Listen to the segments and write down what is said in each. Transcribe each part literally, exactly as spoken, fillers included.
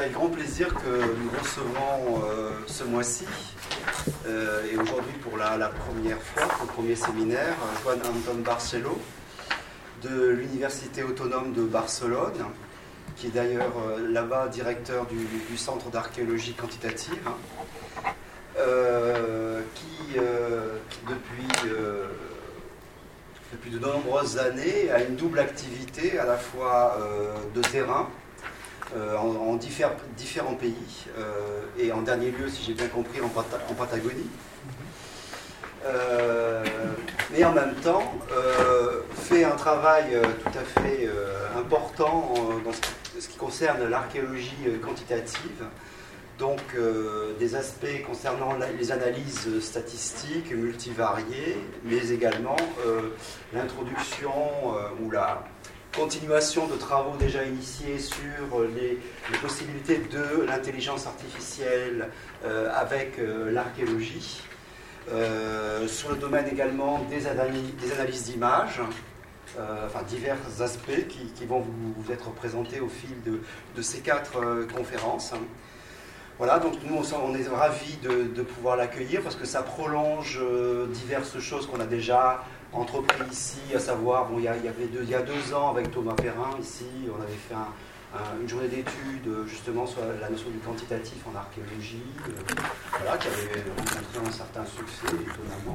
c'est avec grand plaisir que nous recevons euh, ce mois-ci, euh, et aujourd'hui pour la, la première fois, pour le premier séminaire, Joan Anton Barcelo, de l'Université autonome de Barcelone, qui est d'ailleurs euh, là-bas directeur du, du Centre d'archéologie quantitative, hein, euh, qui, euh, qui depuis, euh, depuis de nombreuses années a une double activité, à la fois euh, de terrain, Euh, en, en diffère, différents pays, euh, et en dernier lieu, si j'ai bien compris, en, Pata en Patagonie. Euh, mais en même temps, euh, fait un travail euh, tout à fait euh, important euh, dans ce qui, ce qui concerne l'archéologie euh, quantitative, donc euh, des aspects concernant la, les analyses statistiques multivariées, mais également euh, l'introduction euh, ou la continuation de travaux déjà initiés sur les, les possibilités de l'intelligence artificielle euh, avec euh, l'archéologie, euh, sur le domaine également des, analyses, des analyses d'images, euh, enfin divers aspects qui, qui vont vous, vous être présentés au fil de, de ces quatre euh, conférences. Voilà, donc nous on est ravis de, de pouvoir l'accueillir parce que ça prolonge euh, diverses choses qu'on a déjà entrepris ici, à savoir, bon, il, y a, il, y avait deux, il y a deux ans avec Thomas Perrin, ici, on avait fait un, un, une journée d'études justement sur la notion du quantitatif en archéologie, euh, voilà, qui avait rencontré un certain succès, étonnamment.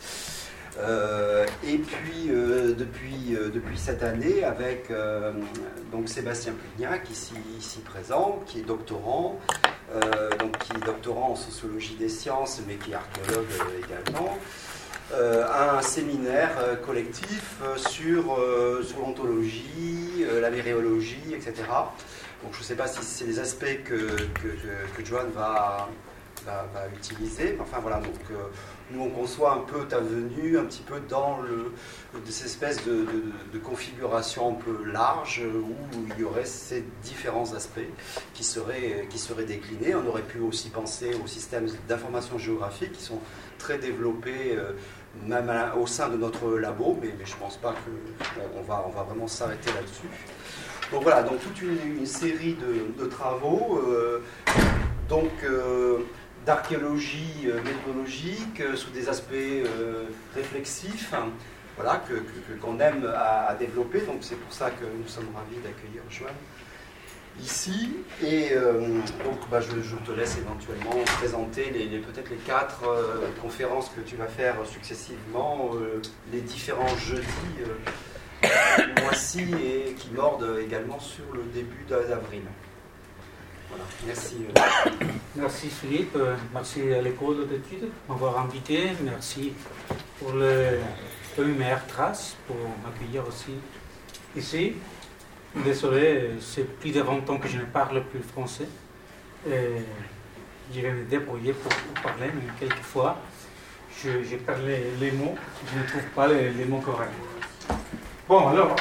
Euh, et puis, euh, depuis, euh, depuis cette année, avec euh, donc Sébastien Pugnac, ici, ici présent, qui est doctorant, euh, donc qui est doctorant en sociologie des sciences, mais qui est archéologue euh, également. Euh, un séminaire euh, collectif euh, sur, euh, sur l'ontologie, euh, la méréologie, et cetera. Donc je ne sais pas si c'est des aspects que, que, que, que Joan va, va, va utiliser. Mais enfin voilà, donc euh, nous on conçoit un peu ta venue, un petit peu dans le, de cette espèce de, de, de configuration un peu large où il y aurait ces différents aspects qui seraient, qui seraient déclinés. On aurait pu aussi penser aux systèmes d'information géographique qui sont très développés euh, même à, au sein de notre labo, mais, mais je ne pense pas qu'on va, on va vraiment s'arrêter là-dessus. Donc voilà, donc toute une, une série de, de travaux, euh, donc euh, d'archéologie euh, méthodologique, euh, sous des aspects euh, réflexifs, hein, voilà, que, que, qu'on aime à, à développer, donc c'est pour ça que nous sommes ravis d'accueillir Joan ici, et euh, donc bah, je, je te laisse éventuellement présenter les, les, peut-être les quatre euh, conférences que tu vas faire successivement, euh, les différents jeudis euh, du mois-ci, et qui mordent également sur le début d'avril. Voilà, merci. Euh. Merci Philippe, merci à l'école d'études de m'avoir invité, merci pour le première trace, pour m'accueillir aussi ici. Désolé, c'est plus de vingt ans que je ne parle plus français. Et je vais me débrouiller pour, pour parler, mais quelquefois, je, je perds les, les mots, je ne trouve pas les, les mots corrects. Bon, alors,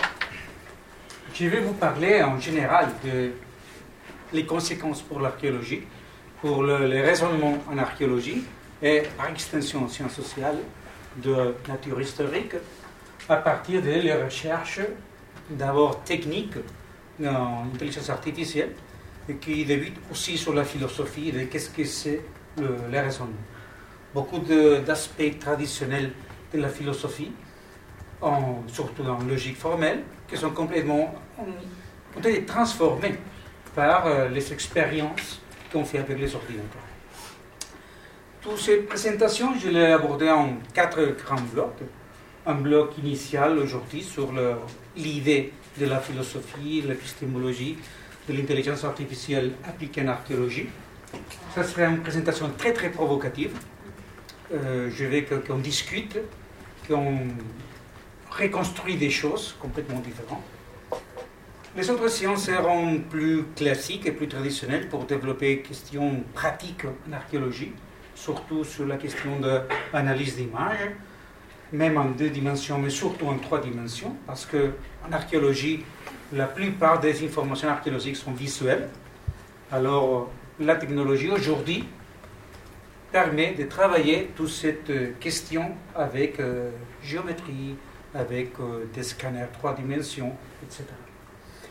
je vais vous parler en général de les conséquences pour l'archéologie, pour le, les raisonnements en archéologie et par extension en sciences sociales de nature historique, à partir de les recherches d'abord technique en intelligence artificielle et qui débute aussi sur la philosophie de qu'est-ce que c'est le, le raisonnement. Beaucoup de, d'aspects traditionnels de la philosophie, en, surtout en logique formelle, qui sont complètement ont été transformés par euh, les expériences qu'on fait avec les ordinateurs. Toutes ces présentations, je les ai abordées en quatre grands blocs. Un bloc initial aujourd'hui sur le, l'idée de la philosophie, l'épistémologie, de l'intelligence artificielle appliquée en archéologie. Ça serait une présentation très très provocative. Euh, je veux qu'on discute, qu'on reconstruit des choses complètement différentes. Les autres séances seront plus classiques et plus traditionnelles pour développer des questions pratiques en archéologie, surtout sur la question de l'analyse d'images, même en deux dimensions, mais surtout en trois dimensions, parce qu'en archéologie, la plupart des informations archéologiques sont visuelles. Alors, la technologie aujourd'hui permet de travailler toute cette question avec euh, géométrie, avec euh, des scanners trois dimensions, et cetera.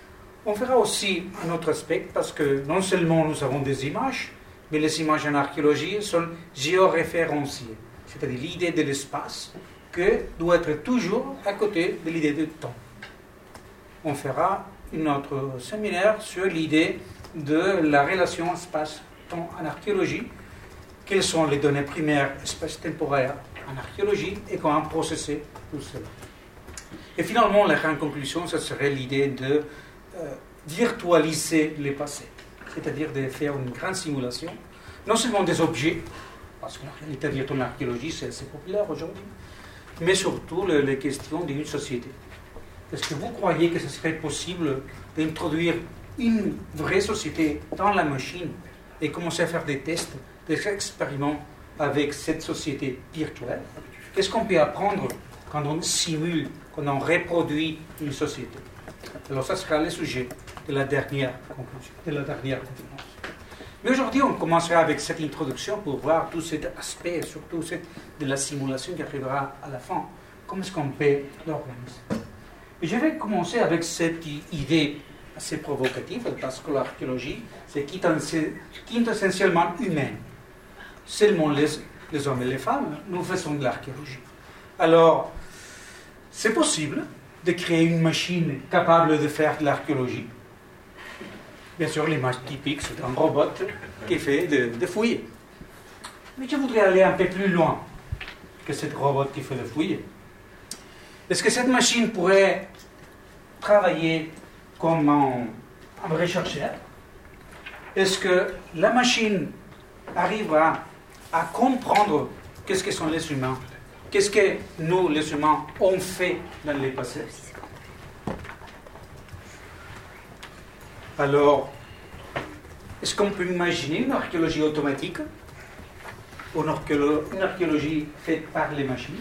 On verra aussi un autre aspect, parce que non seulement nous avons des images, mais les images en archéologie sont géoréférenciées, c'est-à-dire l'idée de l'espace que doit être toujours à côté de l'idée du temps. On fera un autre séminaire sur l'idée de la relation espace-temps en archéologie, quelles sont les données primaires espace-temporaires en archéologie et comment processer tout cela. Et finalement, la grande conclusion, ce serait l'idée de euh, virtualiser le passé, c'est-à-dire de faire une grande simulation, non seulement des objets, parce que la réalité virtuelle en archéologie, c'est assez populaire aujourd'hui, mais surtout le, les questions d'une société. Est-ce que vous croyez que ce serait possible d'introduire une vraie société dans la machine et commencer à faire des tests, des expériments avec cette société virtuelle? Qu'est-ce qu'on peut apprendre quand on simule, quand on reproduit une société? Alors ça sera le sujet de la dernière conclusion, de la dernière conférence. Mais aujourd'hui, on commencera avec cette introduction pour voir tout cet aspect, surtout cette, de la simulation qui arrivera à la fin. Comment est-ce qu'on peut l'organiser? Et je vais commencer avec cette idée assez provocative, parce que l'archéologie, c'est quintessentiellement humaine. Seulement les, les hommes et les femmes, nous faisons de l'archéologie. Alors, c'est possible de créer une machine capable de faire de l'archéologie. Bien sûr, l'image typique, c'est un robot qui fait de, de fouiller. Mais je voudrais aller un peu plus loin que ce robot qui fait de fouiller. Est-ce que cette machine pourrait travailler comme un, un vrai chercheur? Est-ce que la machine arrivera à comprendre qu'est-ce que sont les humains? Qu'est-ce que nous, les humains, ont fait dans le passé? Alors, est-ce qu'on peut imaginer une archéologie automatique ou une, archéolo- une archéologie faite par les machines?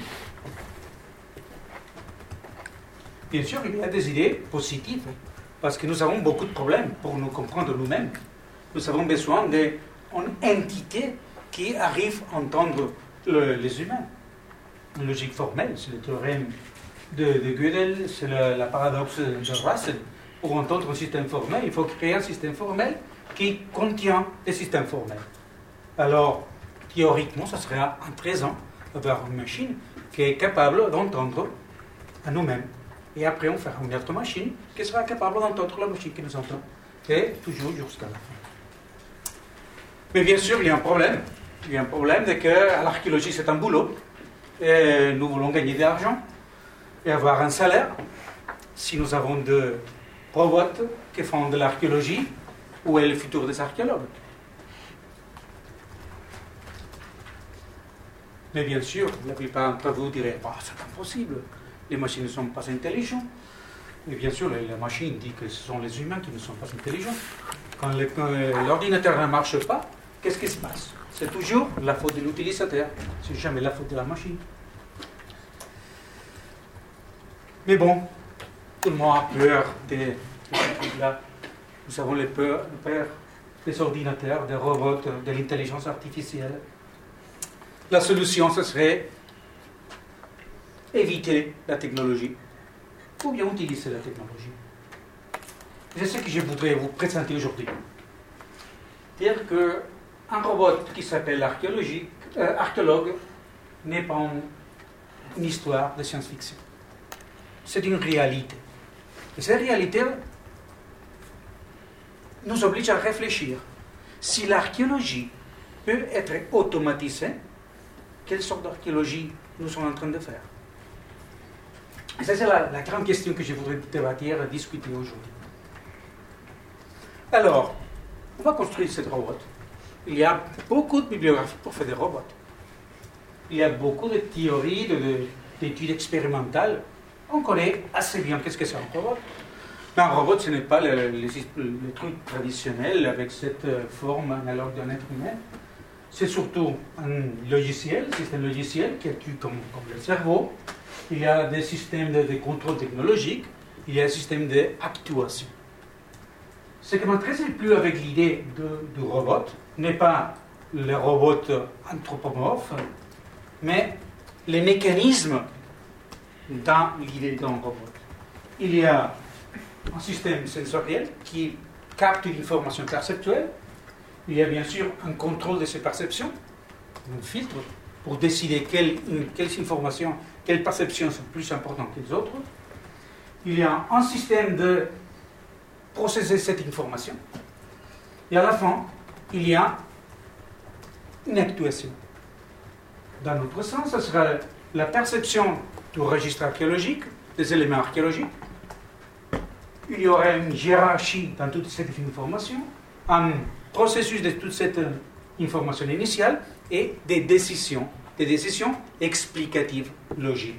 Bien sûr, il y a des idées positives, parce que nous avons beaucoup de problèmes pour nous comprendre nous-mêmes. Nous avons besoin d'une entité qui arrive à entendre le, les humains. Une logique formelle, c'est le théorème de, de Gödel, c'est le, la paradoxe de Russell. Pour entendre un système formel, il faut créer un système formel qui contient des systèmes formels. Alors, théoriquement, ça serait intéressant d'avoir une machine qui est capable d'entendre à nous-mêmes. Et après, on fera une autre machine qui sera capable d'entendre la machine qui nous entend. Et toujours jusqu'à la fin. Mais bien sûr, il y a un problème. Il y a un problème de que l'archéologie, c'est un boulot. Et nous voulons gagner de l'argent et avoir un salaire. Si nous avons des robots qui font de l'archéologie, où est le futur des archéologues? Mais bien sûr, la plupart d'entre vous diraient oh, c'est impossible, les machines ne sont pas intelligentes. Mais bien sûr, la machine dit que ce sont les humains qui ne sont pas intelligents. Quand l'ordinateur ne marche pas, qu'est-ce qui se passe? C'est toujours la faute de l'utilisateur, c'est jamais la faute de la machine. Mais bon, tout le monde a peur de, de ce truc-là. Nous avons les peurs, peur des ordinateurs, des robots, de l'intelligence artificielle. La solution, ce serait éviter la technologie ou bien utiliser la technologie. C'est ce que je voudrais vous présenter aujourd'hui. Dire qu'un robot qui s'appelle archéologie, euh, archéologue n'est pas une, une histoire de science-fiction. C'est une réalité. Et cette réalité nous oblige à réfléchir. Si l'archéologie peut être automatisée, quelle sorte d'archéologie nous sommes en train de faire? Et ça, c'est la, la grande question que je voudrais débattre et discuter aujourd'hui. Alors, on va construire ce robot. Il y a beaucoup de bibliographies pour faire des robots. Il y a beaucoup de théories, de, de, d'études expérimentales. On connaît assez bien qu'est-ce que c'est un robot. Mais un robot, ce n'est pas le, le, le, le truc traditionnel avec cette forme analogue d'un être humain. C'est surtout un logiciel, un système logiciel qui actue comme, comme le cerveau. Il y a des systèmes de, de contrôle technologique. Il y a un système d'actuation. Ce qui m'intéresse le plus avec l'idée de, du robot n'est pas le robot anthropomorphe, mais les mécanismes dans l'idée d'un robot. Il y a un système sensoriel qui capte l'information perceptuelle. Il y a bien sûr un contrôle de ces perceptions, un filtre pour décider quelles, quelles informations, quelles perceptions sont plus importantes que les autres. Il y a un système de processer cette information. Et à la fin, il y a une actuation. Dans notre sens, ce sera la perception du registre archéologique, des éléments archéologiques. Il y aura une hiérarchie dans toute cette information, un processus de toute cette information initiale et des décisions, des décisions explicatives logiques.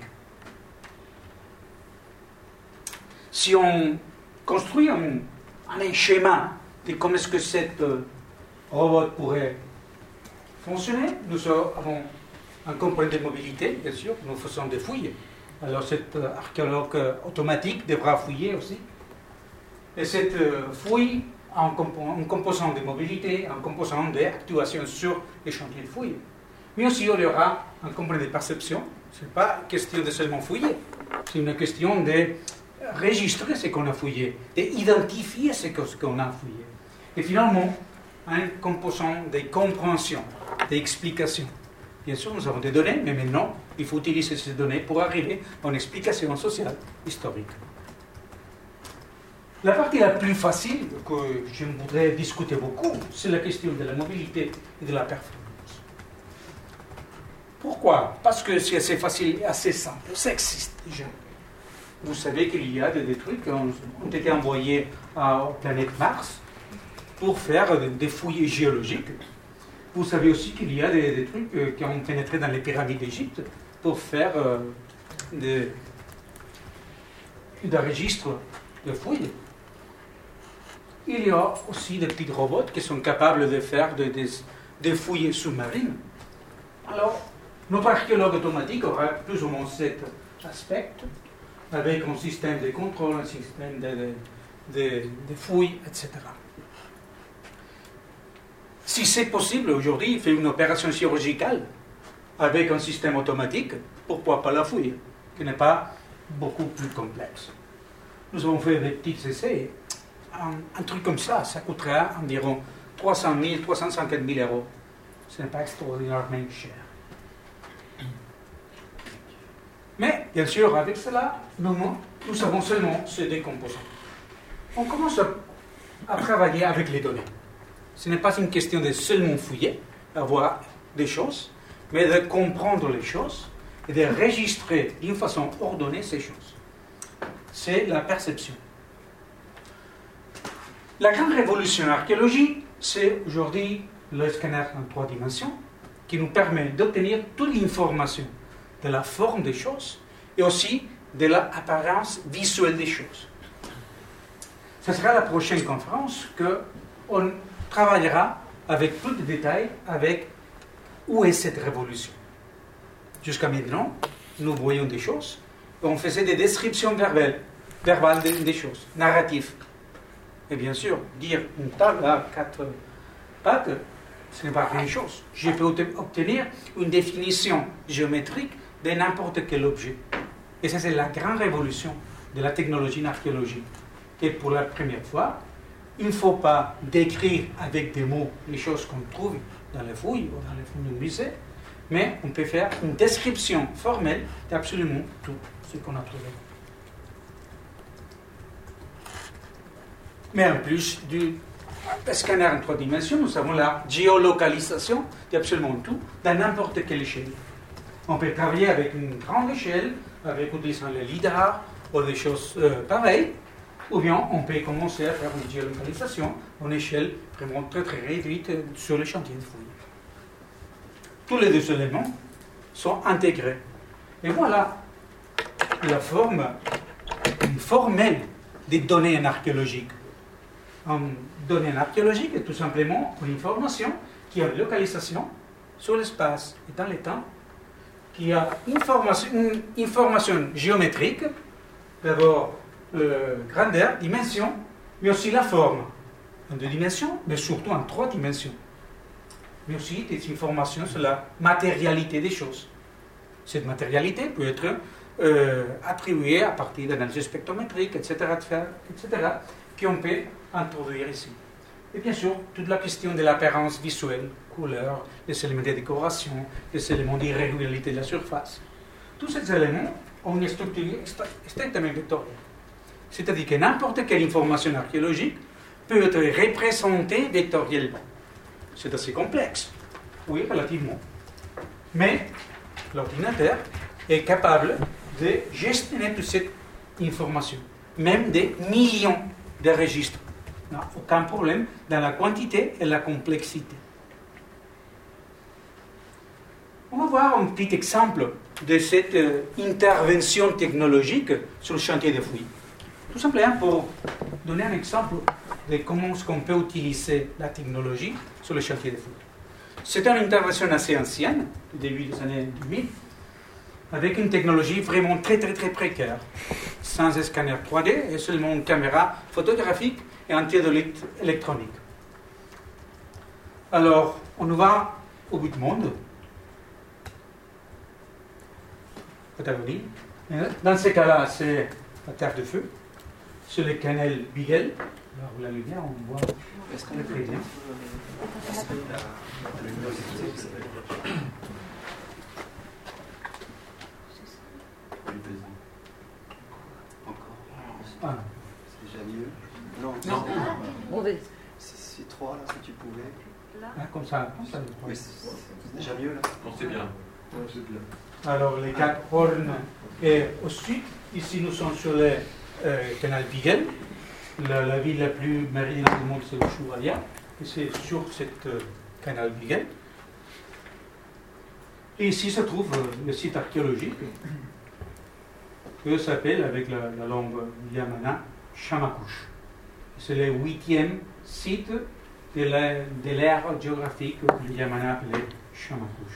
Si on construit un, un schéma de comment est-ce que cette euh, robot pourrait fonctionner, nous avons un component de mobilité, bien sûr, nous faisons des fouilles. Alors cet euh, archéologue euh, automatique devra fouiller aussi. Et cette euh, fouille a un, compo- un composant de mobilité, un composant d'actuation sur les chantiers de fouille. Mais aussi, il y aura un component de perception. Ce n'est pas question de seulement fouiller, c'est une question de registrer ce qu'on a fouillé, d'identifier ce qu'on a fouillé. Et finalement, un composant de compréhension, d'explication. Bien sûr, nous avons des données, mais maintenant, il faut utiliser ces données pour arriver à une explication sociale, historique. La partie la plus facile, que je voudrais discuter beaucoup, c'est la question de la mobilité et de la performance. Pourquoi? Parce que c'est assez facile et assez simple. Ça existe déjà. Vous savez qu'il y a des, des trucs qui ont, ont été envoyés à la planète Mars pour faire des fouilles géologiques. Vous savez aussi qu'il y a des, des trucs euh, qui ont pénétré dans les pyramides d'Égypte pour faire euh, des, des registres de fouilles. Il y a aussi des petits robots qui sont capables de faire des, des, des fouilles sous-marines. Alors, notre archéologue automatique aura plus ou moins cet aspect, avec un système de contrôle, un système de, de, de, de fouilles, et cetera. Si c'est possible aujourd'hui, faire une opération chirurgicale avec un système automatique, pourquoi pas la fouille, qui n'est pas beaucoup plus complexe. Nous avons fait des petits essais. Un, un truc comme ça, ça coûtera environ trois cent mille, trois cent cinquante mille euros. Ce n'est pas extraordinairement cher. Mais, bien sûr, avec cela, nous, nous avons seulement ces deux composants. On commence à, à travailler avec les données. Ce n'est pas une question de seulement fouiller, avoir des choses, mais de comprendre les choses et de registrer d'une façon ordonnée ces choses. C'est la perception. La grande révolution en archéologie, c'est aujourd'hui le scanner en trois dimensions qui nous permet d'obtenir toute l'information de la forme des choses et aussi de l'apparence visuelle des choses. Ce sera la prochaine conférence qu'on travaillera avec plus de détails avec où est cette révolution. Jusqu'à maintenant, nous voyons des choses et on faisait des descriptions verbales, verbales des, des choses, narratives. Et bien sûr, dire une table à quatre pattes, ce n'est pas une chose. Je peux obtenir une définition géométrique de n'importe quel objet. Et ça, c'est la grande révolution de la technologie en archéologie. Et pour la première fois, il ne faut pas décrire avec des mots les choses qu'on trouve dans les fouilles ou dans les fouilles du musée, mais on peut faire une description formelle d'absolument tout ce qu'on a trouvé. Mais en plus du scanner en trois dimensions, nous avons la géolocalisation d'absolument tout dans n'importe quelle échelle. On peut travailler avec une grande échelle, avec utilisant le lidar ou des choses euh, pareilles, ou bien on peut commencer à faire une géolocalisation en échelle vraiment très très réduite sur les chantiers de fouilles. Tous les deux éléments sont intégrés. Et voilà la forme formelle des données en archéologie. En données en archéologie est tout simplement une information qui a une localisation sur l'espace et dans le temps, qui a une information, une information géométrique, d'abord euh, grandeur, dimension, mais aussi la forme en deux dimensions, mais surtout en trois dimensions. Mais aussi des informations sur la matérialité des choses. Cette matérialité peut être euh, attribuées à partir d'analyses spectrométriques, et cetera, et cetera, qu'on peut introduire ici. Et bien sûr, toute la question de l'apparence visuelle, couleur, les éléments de décoration, les éléments d'irrégularité de la surface. Tous ces éléments ont une structure strictement vectorielle. C'est-à-dire que n'importe quelle information archéologique peut être représentée vectoriellement. C'est assez complexe, oui, relativement. Mais l'ordinateur est capable de gestionner toute cette information, même des millions de registres. Il n'y a aucun problème dans la quantité et la complexité. On va voir un petit exemple de cette euh, intervention technologique sur le chantier de fouilles. Tout simplement pour donner un exemple de comment est-ce qu'on peut utiliser la technologie sur le chantier de fouilles. C'est une intervention assez ancienne, au début des années deux mille, avec une technologie vraiment très très très précaire, sans scanner trois D et seulement une caméra photographique et un théodolite électronique. Alors, on va au bout du monde, Patagonie. Dans ce cas-là, c'est la Terre de Feu, c'est le canal Beagle. Là où la lumière, on voit est-ce qu'on est très bien. Ah. C'est déjà mieux. Non, non. Mauvais. C'est trois là, si tu pouvais. Ah, comme ça, comme ça. Oui, c'est déjà mieux là. Non, c'est bien. Ouais, c'est bien. Alors, les quatre horns. Et au sud, ici, nous sommes sur le euh, canal Beagle. La, la ville la plus méridionale du monde, c'est le Ushuaia. Et c'est sur ce euh, canal Beagle. Et ici se trouve euh, le site archéologique que s'appelle, avec la, la langue yamana, Shamakush. C'est le huitième site de l'ère géographique que le Yamana appelait Shamakush.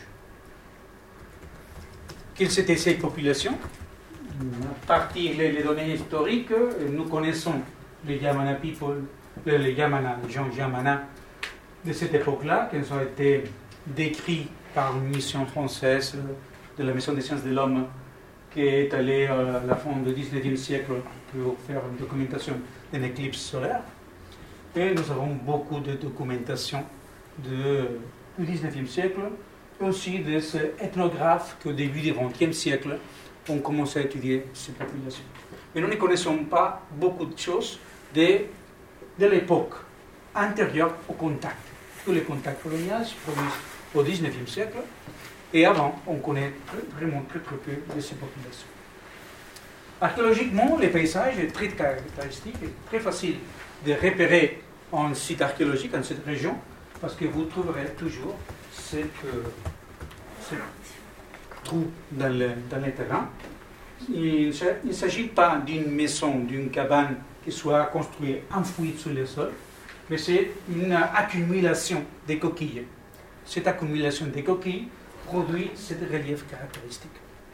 Quelles étaient ces populations? À partir des données historiques, nous connaissons les Yamana people, les Yamana, les gens Yamana de cette époque-là, qui ont été décrits par une mission française de la Maison des sciences de l'homme qui est allée à la fin du dix-neuvième siècle pour faire une documentation d'une éclipse solaire. Et nous avons beaucoup de documentation de, du dix-neuvième siècle, aussi des ethnographes qui au début du vingtième siècle ont commencé à étudier ces populations. Mais nous ne connaissons pas beaucoup de choses de, de l'époque antérieure au contact. Tous les contacts coloniaux se produisent au dix-neuvième siècle, et avant, on connaît vraiment très très peu de ces populations. Archéologiquement, le paysage est très caractéristique et très facile de repérer un site archéologique dans cette région, parce que vous trouverez toujours cette, euh, cette trou dans le, dans le terrain. Il ne s'agit pas d'une maison, d'une cabane qui soit construite enfouie sous le sol, mais c'est une accumulation de coquilles. Cette accumulation de coquilles produit ce relief caractéristique.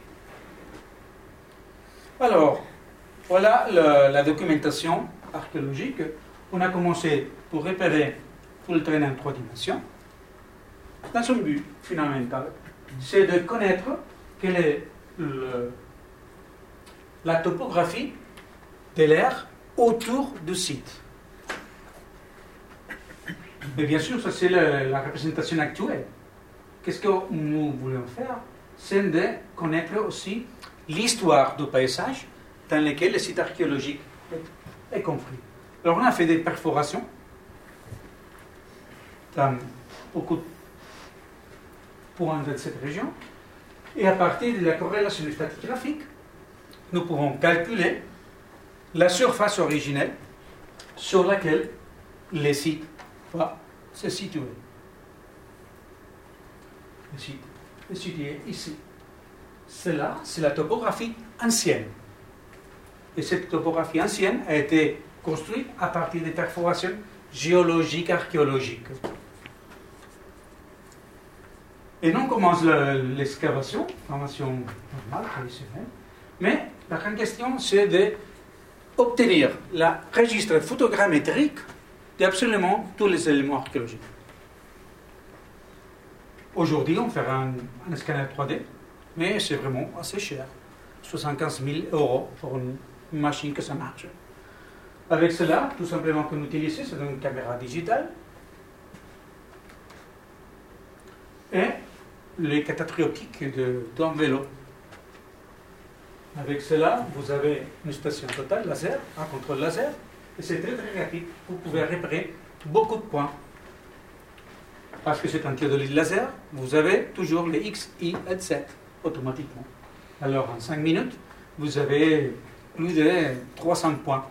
Alors, voilà la, la documentation archéologique. On a commencé pour repérer tout le terrain en trois dimensions. Dans son but fondamental, c'est de connaître quelle est le, la topographie de l'air autour du site. Mais bien sûr, ça c'est la, la représentation actuelle. Qu'est-ce que nous voulons faire? C'est de connaître aussi l'histoire du paysage dans lequel le site archéologique est, est compris. Alors on a fait des perforations dans beaucoup de points de cette région, et à partir de la corrélation stratigraphique, nous pouvons calculer la surface originelle sur laquelle le site va se situer. Le site est situé ici. Cela, c'est la topographie ancienne. Et cette topographie ancienne a été construite à partir des perforations géologiques archéologiques. Et non commence l'excavation, formation normale, traditionnelle, mais la grande question, c'est d'obtenir le registre photogrammétrique d'absolument tous les éléments archéologiques. Aujourd'hui, on fera un, un scanner trois D, mais c'est vraiment assez cher. soixante-quinze mille euros pour une machine que ça marche. Avec cela, tout simplement qu'on utilise, c'est une caméra digitale et les cathéters optiques d'un vélo. Avec cela, vous avez une station totale laser, un contrôle laser, et c'est très très rapide. Vous pouvez repérer beaucoup de points. Parce que c'est un théodolite laser, vous avez toujours les X, Y et Z automatiquement. Alors en cinq minutes, vous avez plus de trois cents points.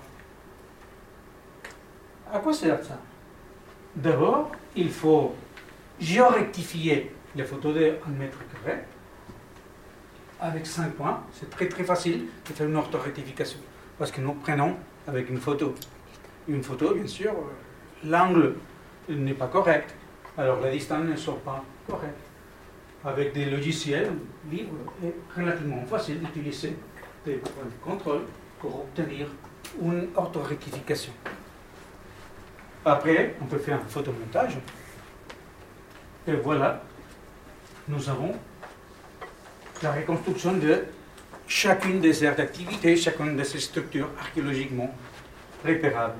À quoi sert ça? D'abord, il faut géorectifier les photos d'un mètre carré. Avec cinq points, c'est très très facile de faire une orthorectification. Parce que nous prenons avec une photo. Une photo, bien sûr, l'angle n'est pas correct. Alors la distance ne sera pas correcte. Avec des logiciels libres et relativement facile d'utiliser des points de contrôle pour obtenir une orthorectification. Après, on peut faire un photomontage. Et voilà, nous avons la reconstruction de chacune des aires d'activité, chacune de ces structures archéologiquement repérables.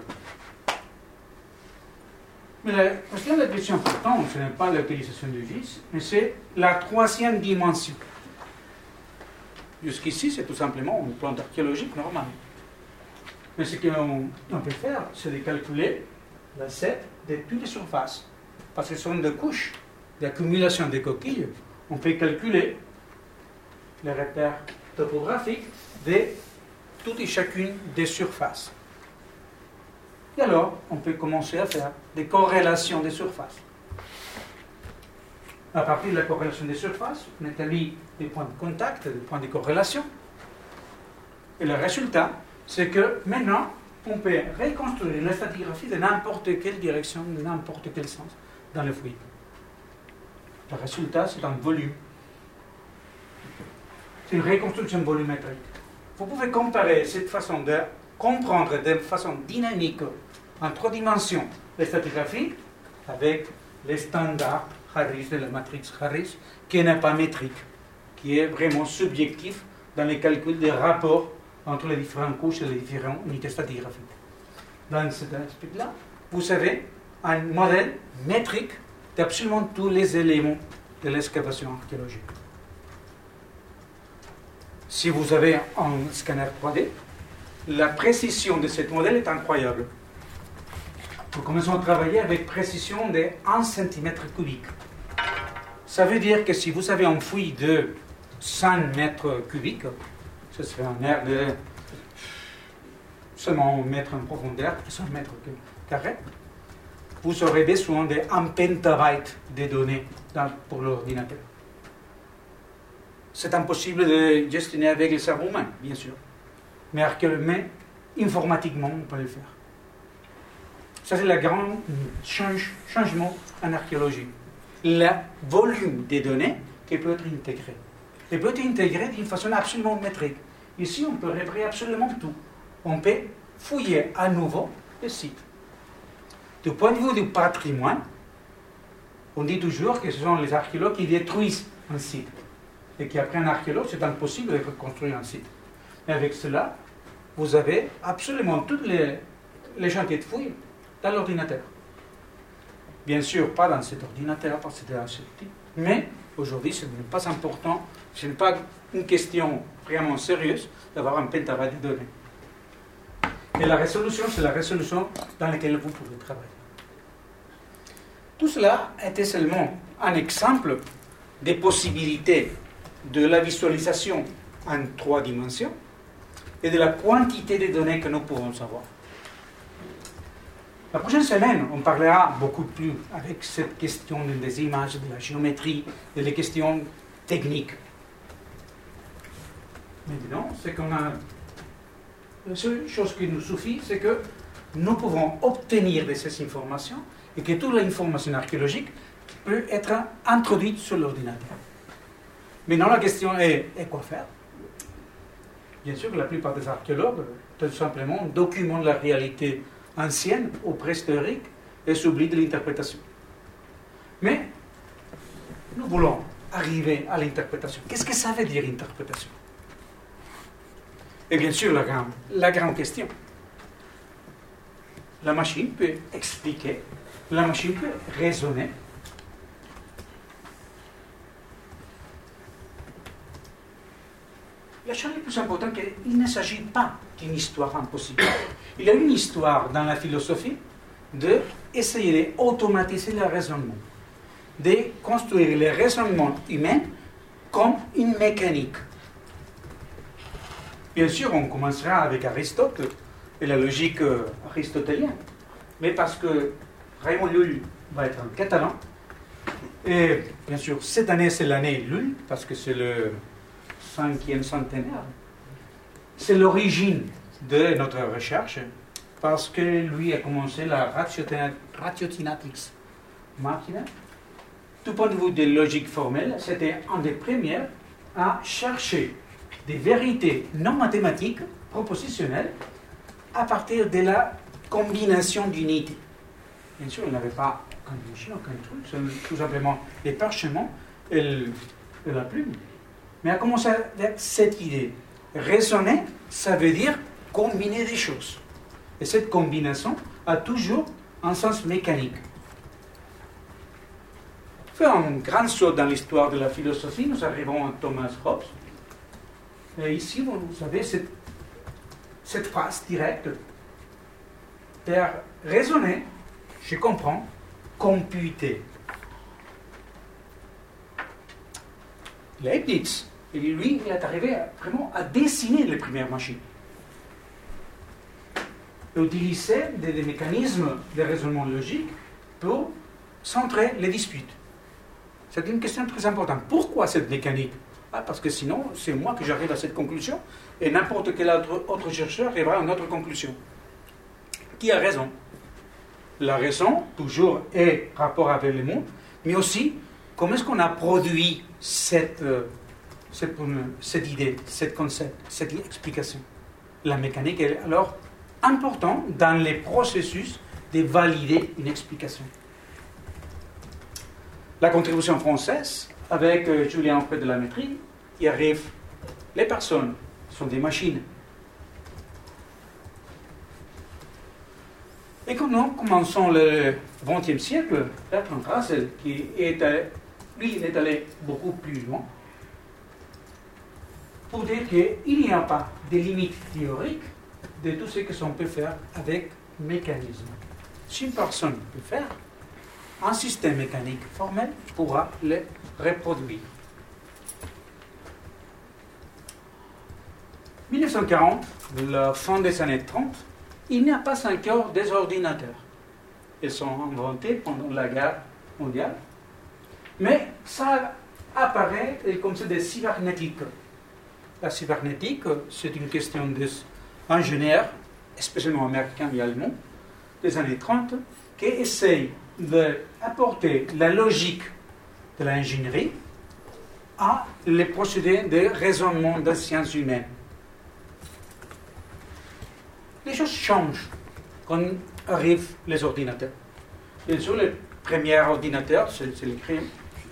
Mais la question la plus importante, ce n'est pas l'utilisation du G I S, mais c'est la troisième dimension. Jusqu'ici, c'est tout simplement une plante archéologique normale. Mais ce qu'on on peut faire, c'est de calculer la Z de toutes les surfaces. Parce que ce sont des couches d'accumulation des coquilles. On peut calculer les repères topographiques de toutes et chacune des surfaces. Et alors, on peut commencer à faire des corrélations des surfaces. À partir de la corrélation des surfaces, on établit des points de contact, des points de corrélation. Et le résultat, c'est que maintenant, on peut reconstruire la stratigraphie de n'importe quelle direction, de n'importe quel sens, dans le fluide. Le résultat, c'est un volume. C'est une reconstruction volumétrique. Vous pouvez comparer cette façon de comprendre de façon dynamique en trois dimensions la stratigraphie avec les standards Harris de la matrice Harris, qui n'est pas métrique, qui est vraiment subjectif dans les calculs des rapports entre les différentes couches et les différentes unités stratigraphiques. Dans cet aspect-là, vous avez un modèle métrique d'absolument tous les éléments de l'excavation archéologique. Si vous avez un scanner trois D, la précision de ce modèle est incroyable. Nous commençons à travailler avec précision de un centimètre cubique. Ça veut dire que si vous avez un fouille de cent mètres cubiques, ce serait un air de seulement un mètre en profondeur, cent mètres carrés, vous aurez besoin d'un pentabyte de données dans, pour l'ordinateur. C'est impossible de gestionner avec le cerveau humain, bien sûr. Mais, mais informatiquement, on peut le faire. Ça, c'est le grand change, changement en archéologie. Le volume des données qui peut être intégré. Il peut être intégré d'une façon absolument métrique. Ici, on peut repérer absolument tout. On peut fouiller à nouveau le site. Du point de vue du patrimoine, on dit toujours que ce sont les archéologues qui détruisent un site. Et qu'après un archéologue, c'est impossible de reconstruire un site. Mais avec cela, vous avez absolument tous les, les chantiers de fouilles dans l'ordinateur. Bien sûr, pas dans cet ordinateur, parce que c'est assez petit. Mais aujourd'hui, ce n'est pas important, ce n'est pas une question vraiment sérieuse d'avoir un pentabyte de données. Et la résolution, c'est la résolution dans laquelle vous pouvez travailler. Tout cela était seulement un exemple des possibilités de la visualisation en trois dimensions et de la quantité de données que nous pouvons savoir. La prochaine semaine, on parlera beaucoup plus avec cette question des images, de la géométrie, des questions techniques. Maintenant, c'est qu'on a... La seule chose qui nous suffit, c'est que nous pouvons obtenir de ces informations et que toute l'information archéologique peut être introduite sur l'ordinateur. Maintenant, la question est, est quoi faire? Bien sûr que la plupart des archéologues, tout simplement, documentent la réalité ancienne ou préhistorique et s'oublient de l'interprétation. Mais nous voulons arriver à l'interprétation. Qu'est-ce que ça veut dire, interprétation? Et bien sûr, la grande, la grande question. La machine peut expliquer, la machine peut raisonner. La chose la plus importante, c'est qu'il ne s'agit pas d'une histoire impossible. Il y a une histoire dans la philosophie d'essayer d'automatiser le raisonnement, de construire le raisonnement humain comme une mécanique. Bien sûr, on commencera avec Aristote et la logique aristotelienne, mais parce que Raymond Lull va être en catalan, et bien sûr, cette année, c'est l'année Lull, parce que c'est le cinquième centenaire. C'est l'origine de notre recherche, parce que lui a commencé la ratiocinatix machina. Du point de vue de logique formelle, c'était un des premiers à chercher des vérités non mathématiques, propositionnelles, à partir de la combinaison d'unités. Bien sûr, il n'avait pas aucun machine, aucun truc, c'est tout simplement les parchemins et, le, et la plume. Mais à commencer avec cette idée. Raisonner, ça veut dire combiner des choses. Et cette combinaison a toujours un sens mécanique. Fait un grand saut dans l'histoire de la philosophie, nous arrivons à Thomas Hobbes. Et ici, vous avez cette, cette phrase directe. Pour raisonner, je comprends, computer. Leibniz, lui, il est arrivé à, vraiment à dessiner les premières machines. Et utiliser des, des mécanismes de raisonnement logique pour centrer les disputes. C'est une question très importante. Pourquoi cette mécanique? Ah, parce que sinon, c'est moi que j'arrive à cette conclusion, et n'importe quel autre, autre chercheur arrivera à une autre conclusion. Qui a raison? La raison, toujours, est rapport avec le monde, mais aussi, comment est-ce qu'on a produit cette, euh, cette, cette idée, cette concept, cette explication? La mécanique est alors importante dans les processus de valider une explication. La contribution française, avec euh, Julien Ampère de la Métrie, qui arrive, les personnes sont des machines. Et quand nous commençons le vingtième siècle, Bertrand Russell, qui est allé, lui, il est allé beaucoup plus loin, pour dire qu'il n'y a pas de limites théoriques de tout ce que l'on peut faire avec mécanisme. Si une personne peut faire, un système mécanique formel pourra le reproduire. dix-neuf cent quarante, la fin des années trente, il n'y a pas encore des ordinateurs. Ils sont inventés pendant la guerre mondiale, mais ça apparaît comme c'est des cybernétiques. La cybernétique, c'est une question des ingénieurs, spécialement américains et allemands, des années trente, qui essayent d'apporter la logique de l'ingénierie à les procédés de raisonnement des sciences humaines. Les choses changent quand arrivent les ordinateurs. Bien sûr, le premier ordinateur, c'est, c'est le crayon.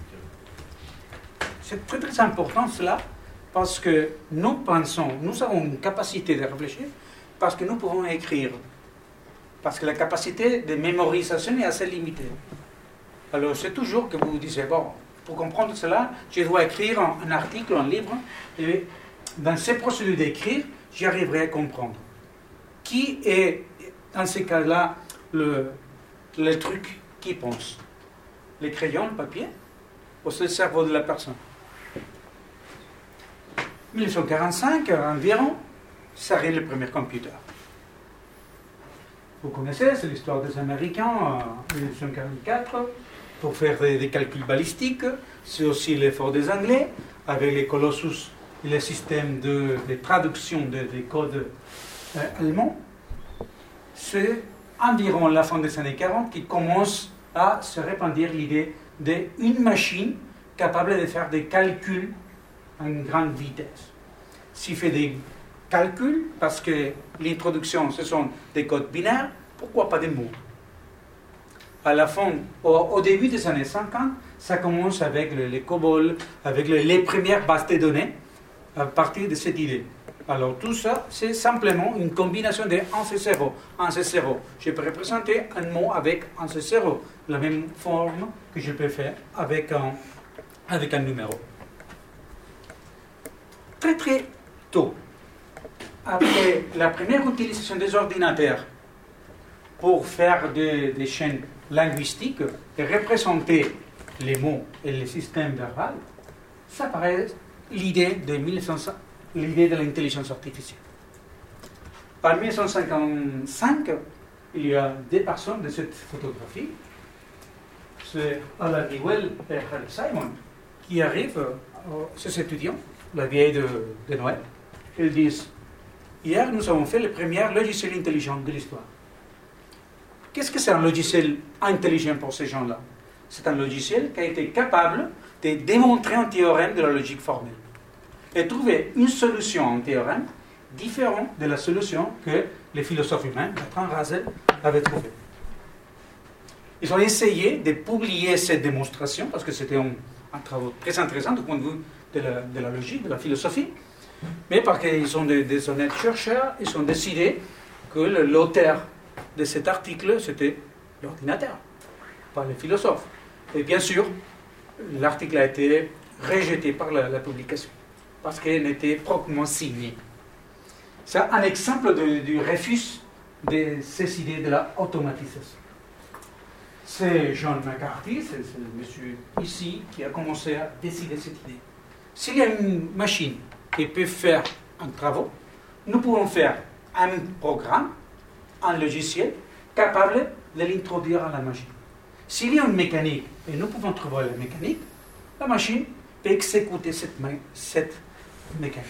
C'est très très important cela, parce que nous pensons, nous avons une capacité de réfléchir, parce que nous pouvons écrire. Parce que la capacité de mémorisation est assez limitée. Alors c'est toujours que vous vous disiez, bon, pour comprendre cela, je dois écrire un, un article, un livre, et dans ces procédures d'écrire, j'y arriverai à comprendre. Qui est, dans ces cas-là, le, le truc qui pense? Les crayons, le papier, ou c'est le cerveau de la personne? dix-neuf cent quarante-cinq, environ, ça arrive le premier computer. Vous connaissez, c'est l'histoire des Américains en dix-neuf cent quarante-quatre, pour faire des, des calculs balistiques. C'est aussi l'effort des Anglais, avec les Colossus et le système de, de traduction de, des codes euh, allemands. C'est environ la fin des années quarante qui commence à se répandre l'idée d'une machine capable de faire des calculs à une grande vitesse. S'il fait des calculs, parce que l'introduction, ce sont des codes binaires, pourquoi pas des mots? À la fin, au, au début des années cinquante, ça commence avec le, les COBOL, avec le, les premières bases de données, à partir de cette idée. Alors tout ça, c'est simplement une combinaison de un c'est zéro, un c'est zéro. Je peux représenter un mot avec un c'est zéro, la même forme que je peux faire avec un, avec un numéro. Très très tôt, après la première utilisation des ordinateurs pour faire des, des chaînes linguistiques et représenter les mots et les systèmes verbaux, ça paraît l'idée de mille neuf cents, l'idée de l'intelligence artificielle. En mille neuf cent cinquante-cinq, il y a des personnes de cette photographie, c'est Alan Newell et Herb Simon, qui arrivent, euh, ces étudiants, la vieille de, de Noël, ils disent, hier nous avons fait le premier logiciel intelligent de l'histoire. Qu'est-ce que c'est un logiciel intelligent pour ces gens-là? C'est un logiciel qui a été capable de démontrer un théorème de la logique formelle et trouver une solution à un théorème différente de la solution que les philosophes humains, Bertrand Russell, avaient trouvée. Ils ont essayé de publier cette démonstration parce que c'était un, un travail très intéressant du point de vue de la, de la logique, de la philosophie, mais parce qu'ils sont des, des honnêtes chercheurs, ils ont décidé que l'auteur de cet article, c'était l'ordinateur, pas les philosophes. Et bien sûr, l'article a été rejeté par la, la publication, parce qu'elle n'était proprement signée. C'est un exemple de, du refus de ces idées de l'automatisation. C'est John McCarthy, c'est le monsieur ici, qui a commencé à décider cette idée. S'il y a une machine qui peut faire un travail, nous pouvons faire un programme, un logiciel, capable de l'introduire à la machine. S'il y a une mécanique, et nous pouvons trouver la mécanique, la machine peut exécuter cette, cette mécanique.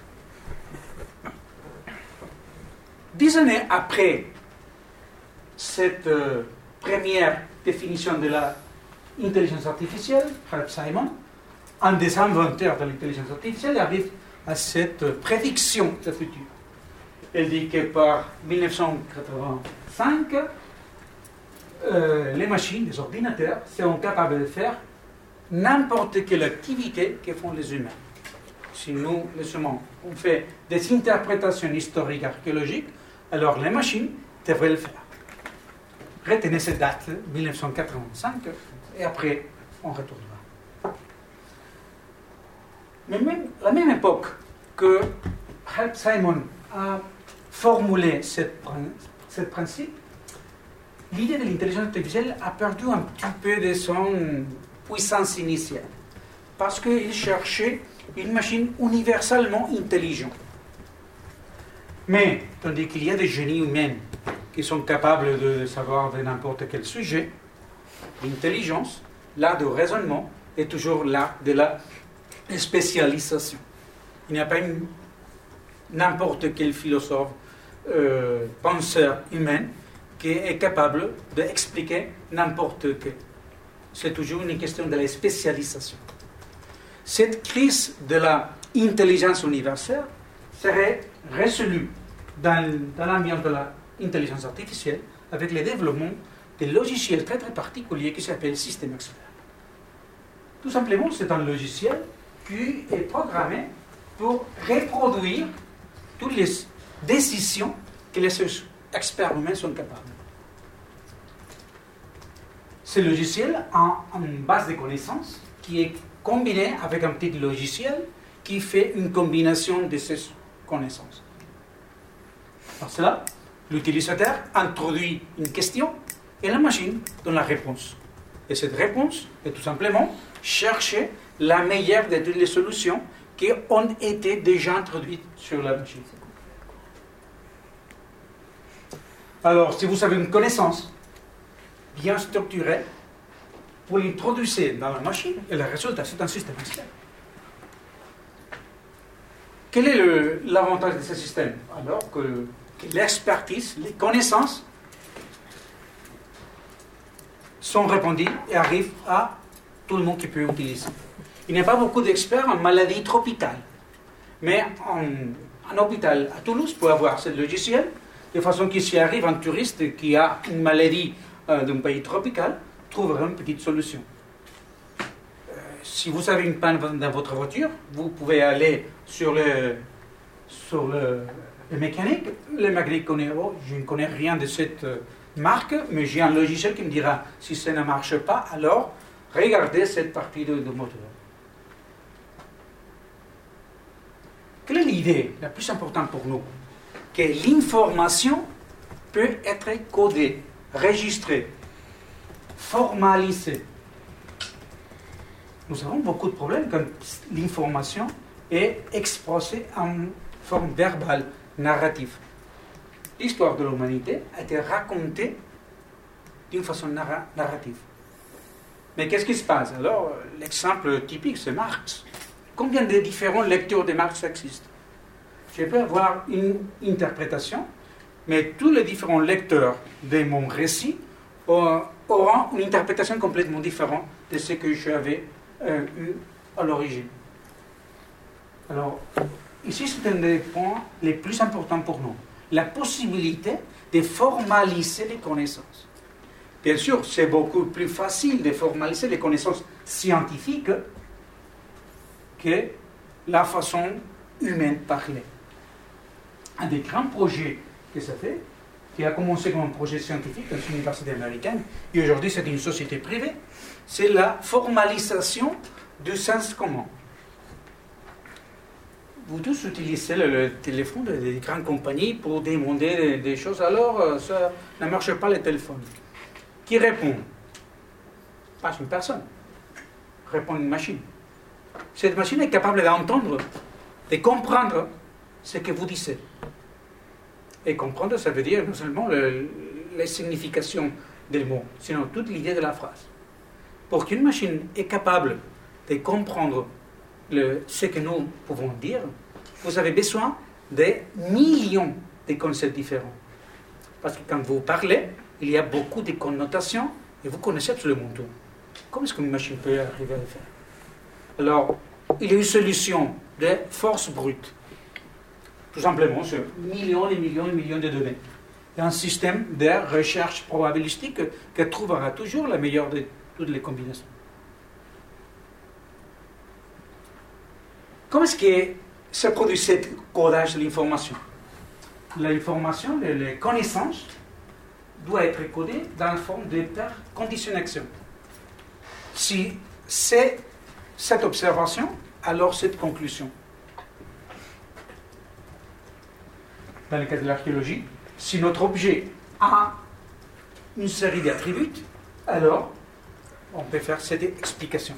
Dix années après cette euh, première définition de l'intelligence artificielle, Herb Simon, un des inventeurs de l'intelligence artificielle, arrive à cette prédiction du futur. Elle dit que par mille neuf cent quatre-vingt-cinq, euh, les machines, les ordinateurs, seront capables de faire n'importe quelle activité que font les humains. Si nous, les humains, on fait des interprétations historiques, archéologiques, alors les machines devraient le faire. Retenez cette date, mille neuf cent quatre-vingt-cinq, et après, on retournera. Mais même, à la même époque que Herb Simon a formulé cette, ce principe, l'idée de l'intelligence artificielle a perdu un petit peu de son puissance initiale, parce qu'il cherchait une machine universellement intelligente. Mais, tandis qu'il y a des génies humains qui sont capables de savoir de n'importe quel sujet, l'intelligence, l'art de raisonnement, est toujours l'art de la spécialisation. Il n'y a pas une, n'importe quel philosophe, euh, penseur humain qui est capable d'expliquer n'importe quoi. C'est toujours une question de la spécialisation. Cette crise de l'intelligence universelle serait résolue dans, dans l'ambiance de l'intelligence artificielle avec le développement de logiciels très très particuliers qui s'appellent système expert. Tout simplement, c'est un logiciel qui est programmé pour reproduire toutes les décisions que les experts humains sont capables. Ce logiciel a une base de connaissances qui est combinée avec un petit logiciel qui fait une combinaison de ces connaissances. Par cela, l'utilisateur introduit une question et la machine donne la réponse. Et cette réponse est tout simplement chercher la meilleure de toutes les solutions qui ont été déjà introduites sur la machine. Alors, si vous avez une connaissance bien structurée, vous l'introduisez dans la machine et le résultat, c'est un système expert. Quel est le, l'avantage de ce système? Alors que, que l'expertise, les connaissances sont répandues et arrivent à tout le monde qui peut l'utiliser. Il n'y a pas beaucoup d'experts en maladies tropicales, mais en, en hôpital à Toulouse, pour avoir ce logiciel, de façon qu'il s'y arrive un touriste qui a une maladie euh, d'un pays tropical, trouvera une petite solution. Euh, si vous avez une panne dans votre voiture, vous pouvez aller sur le, sur le, le mécanique. Le mécanique, connaît, oh, je ne connais rien de cette marque, mais j'ai un logiciel qui me dira si ça ne marche pas, alors regardez cette partie de, de moteur. Quelle est l'idée la plus importante pour nous? Que l'information peut être codée, enregistrée, formalisée. Nous avons beaucoup de problèmes quand l'information est exposée en forme verbale, narrative. L'histoire de l'humanité a été racontée d'une façon narra- narrative. Mais qu'est-ce qui se passe? Alors, l'exemple typique, c'est Marx. Combien de différentes lectures de Marx existent? Je peux avoir une interprétation, mais tous les différents lecteurs de mon récit auront une interprétation complètement différente de ce que j'avais euh, eu à l'origine. Alors, ici, c'est un des points les plus importants pour nous. La possibilité de formaliser les connaissances. Bien sûr, c'est beaucoup plus facile de formaliser les connaissances scientifiques que la façon humaine de parler. Un des grands projets que ça fait, qui a commencé comme un projet scientifique dans une université américaine, et aujourd'hui c'est une société privée, c'est la formalisation du sens commun. Vous tous utilisez le, le téléphone des grandes compagnies pour demander des, des choses, alors ça ne marche pas le téléphone. Qui répond? Pas une personne. Répond une machine. Cette machine est capable d'entendre, de comprendre ce que vous dites. Et comprendre, ça veut dire non seulement le, les significations des mots, sinon toute l'idée de la phrase. Pour qu'une machine est capable de comprendre le, ce que nous pouvons dire, vous avez besoin de millions de concepts différents. Parce que quand vous parlez, il y a beaucoup de connotations et vous connaissez absolument tout. Comment est-ce qu'une machine peut arriver à le faire? Alors, il y a une solution de force brute. Tout simplement, sur millions et millions et millions de données. Il y a un système de recherche probabilistique qui trouvera toujours la meilleure de toutes les combinaisons. Comment est-ce que se produit ce codage de l'information? L'information, les connaissances, doit être codée dans la forme de paires conditionne-action. Si c'est cette observation, alors cette conclusion. Dans le cas de l'archéologie, si notre objet a une série d'attributs, alors on peut faire cette explication.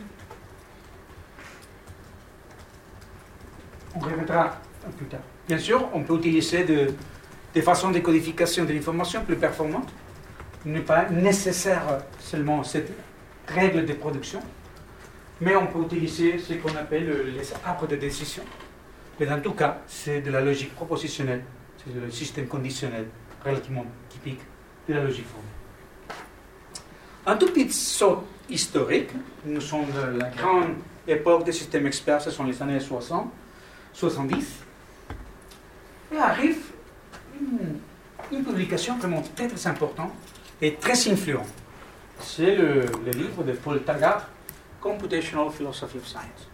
On reviendra plus tard. Bien sûr, on peut utiliser de, des façons de codification de l'information plus performantes. Il n'est pas nécessaire seulement cette règle de production, mais on peut utiliser ce qu'on appelle les arbres de décision. Mais dans tout cas, c'est de la logique propositionnelle, c'est le système conditionnel relativement typique de la logique formelle. Un tout petit saut historique, nous sommes de la grande époque des systèmes experts, ce sont les années soixante, soixante-dix, et arrive une, une publication vraiment très très importante et très influente. C'est le, le livre de Paul Taggart, Computational Philosophy of Science.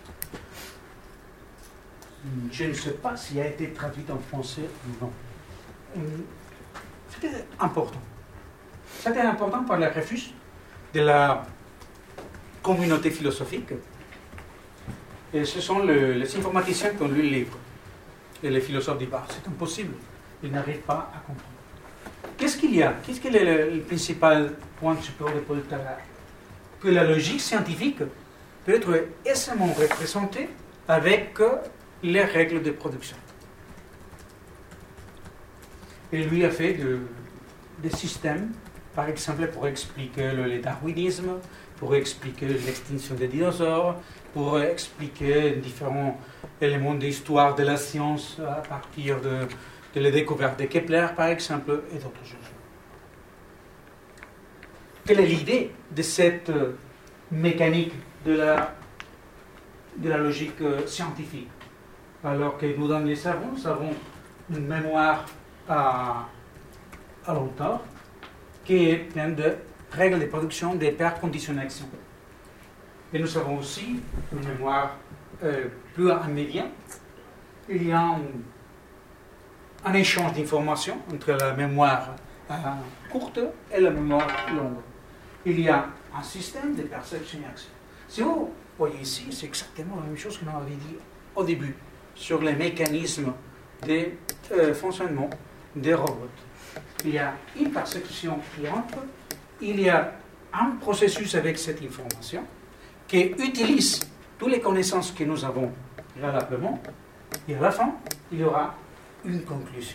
Je ne sais pas s'il a été traduit en français ou non. C'était important. C'était important par le refus de la communauté philosophique. Et ce sont le, les informaticiens qui ont lu le livre. Et les philosophes disent, bah, c'est impossible. Ils n'arrivent pas à comprendre. Qu'est-ce qu'il y a? Qu'est-ce qu'il est le, le principal point de support de Paul Taggart? Que la logique scientifique peut être aisément représentée avec les règles de production. Et lui a fait de, des systèmes, par exemple, pour expliquer le, le darwinisme, pour expliquer l'extinction des dinosaures, pour expliquer différents éléments d'histoire de la science à partir de, de la découverte de Kepler, par exemple, et d'autres choses. Quelle est l'idée de cette mécanique de la, de la logique scientifique? Alors que nous, dans les cerveaux, nous avons une mémoire à, à long terme qui est pleine de règles de production des paires conditionne-action. Et nous avons aussi une mémoire euh, plus immédiate il y a un, un échange d'informations entre la mémoire euh, courte et la mémoire longue. Il y a un système de perception et action. Si vous voyez ici, c'est exactement la même chose que nous avions dit au début sur les mécanismes de euh, fonctionnement des robots. Il y a une perception qui entre, il y a un processus avec cette information qui utilise toutes les connaissances que nous avons préalablement, et à la fin, il y aura une conclusion.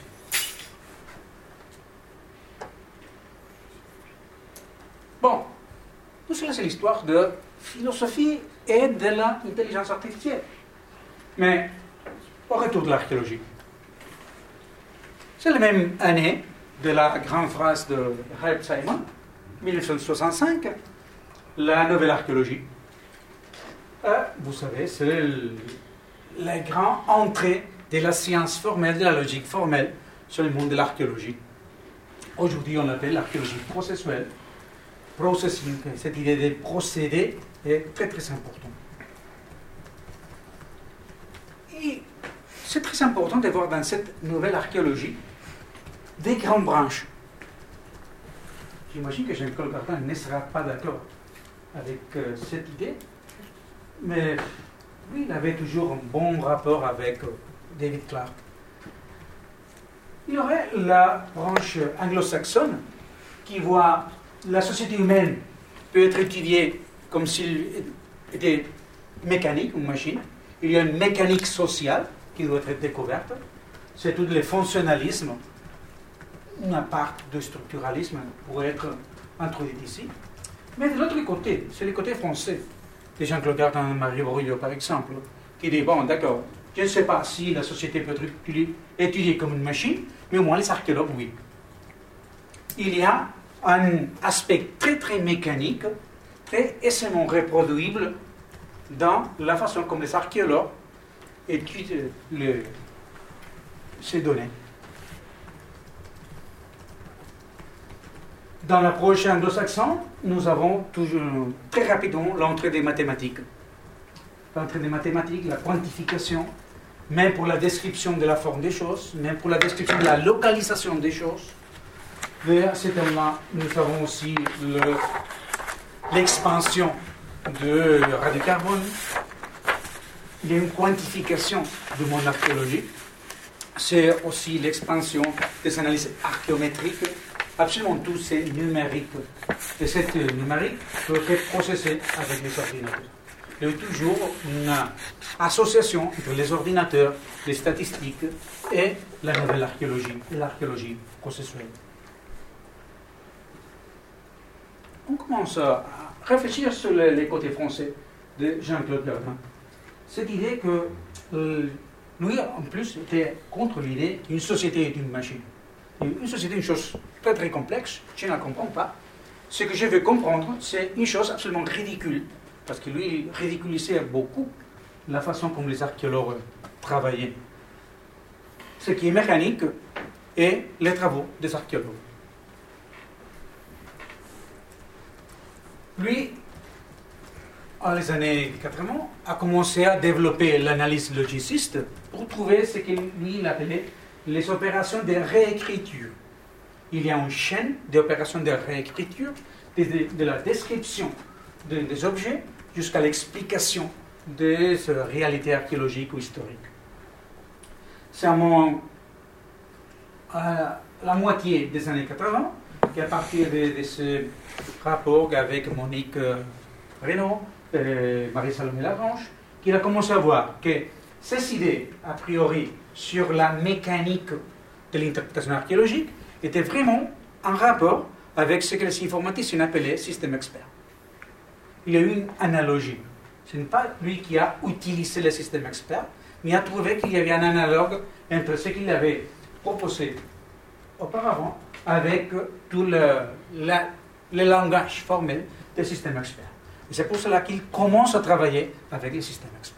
Bon, tout cela c'est l'histoire de philosophie et de l'intelligence artificielle. Mais au retour de l'archéologie, c'est la même année de la grande phrase de Herb Simon, mille neuf cent soixante-cinq, la nouvelle archéologie. Euh, vous savez, c'est le, la grande entrée de la science formelle, de la logique formelle sur le monde de l'archéologie. Aujourd'hui, on l'appelle l'archéologie processuelle. Processing, cette idée de procédé est très très important. Et c'est très important de voir dans cette nouvelle archéologie des grandes branches. J'imagine que Jean-Claude Gardin ne sera pas d'accord avec euh, cette idée, mais lui, il avait toujours un bon rapport avec euh, David Clark. Il y aurait la branche anglo-saxonne qui voit la société humaine peut être étudiée comme s'il était mécanique, une machine. Il y a une mécanique sociale qui doit être découverte. C'est tout le fonctionnalisme. Une part de structuralisme pourrait être introduite ici. Mais de l'autre côté, c'est le côté français de Jean-Claude Gardin et Marie Bourriaud, par exemple, qui dit, bon, d'accord, je ne sais pas si la société peut être étudiée comme une machine, mais au moins les archéologues, oui. Il y a un aspect très très mécanique, très aisément reproduible dans la façon comme les archéologues étudient le, ces données. Dans l'approche anglo-saxonne, nous avons toujours, très rapidement l'entrée des mathématiques. L'entrée des mathématiques, la quantification, même pour la description de la forme des choses, même pour la description de la localisation des choses. Vers ces thèmes-là, nous avons aussi le, l'expansion de radiocarbone. Il y a une quantification du monde archéologique. C'est aussi l'expansion des analyses archéométriques. Absolument tout c'est numérique. Et cette numérique peut être processée avec les ordinateurs. Il y a toujours une association entre les ordinateurs, les statistiques et la nouvelle archéologie, l'archéologie processuelle. On commence à réfléchir sur les, les côtés français de Jean-Claude Gardin. Cette idée que euh, lui, en plus, était contre l'idée qu'une société est une machine. Une société est une chose très très complexe, je ne la comprends pas. Ce que je veux comprendre, c'est une chose absolument ridicule, parce que lui, il ridiculisait beaucoup la façon dont les archéologues travaillaient. Ce qui est mécanique et les travaux des archéologues. Lui, dans les années quatre-vingts, a commencé à développer l'analyse logiciste pour trouver ce que lui il appelait les opérations de réécriture. Il y a une chaîne d'opérations de réécriture, de, de, de la description de, des objets jusqu'à l'explication des réalités archéologiques ou historiques. C'est à, mon, à la moitié des années quatre-vingts qu'à partir de, de ce rapport avec Monique euh, Reynaud et Marie-Salomé Lagrange, qu'il a commencé à voir que ces idées, a priori, sur la mécanique de l'interprétation archéologique, étaient vraiment en rapport avec ce que les informaticiens appelaient système expert. Il y a eu une analogie. Ce n'est pas lui qui a utilisé le système expert, mais il a trouvé qu'il y avait un analogue entre ce qu'il avait proposé auparavant avec tout le, la, le langage formel des systèmes experts. Et c'est pour cela qu'il commence à travailler avec les systèmes experts.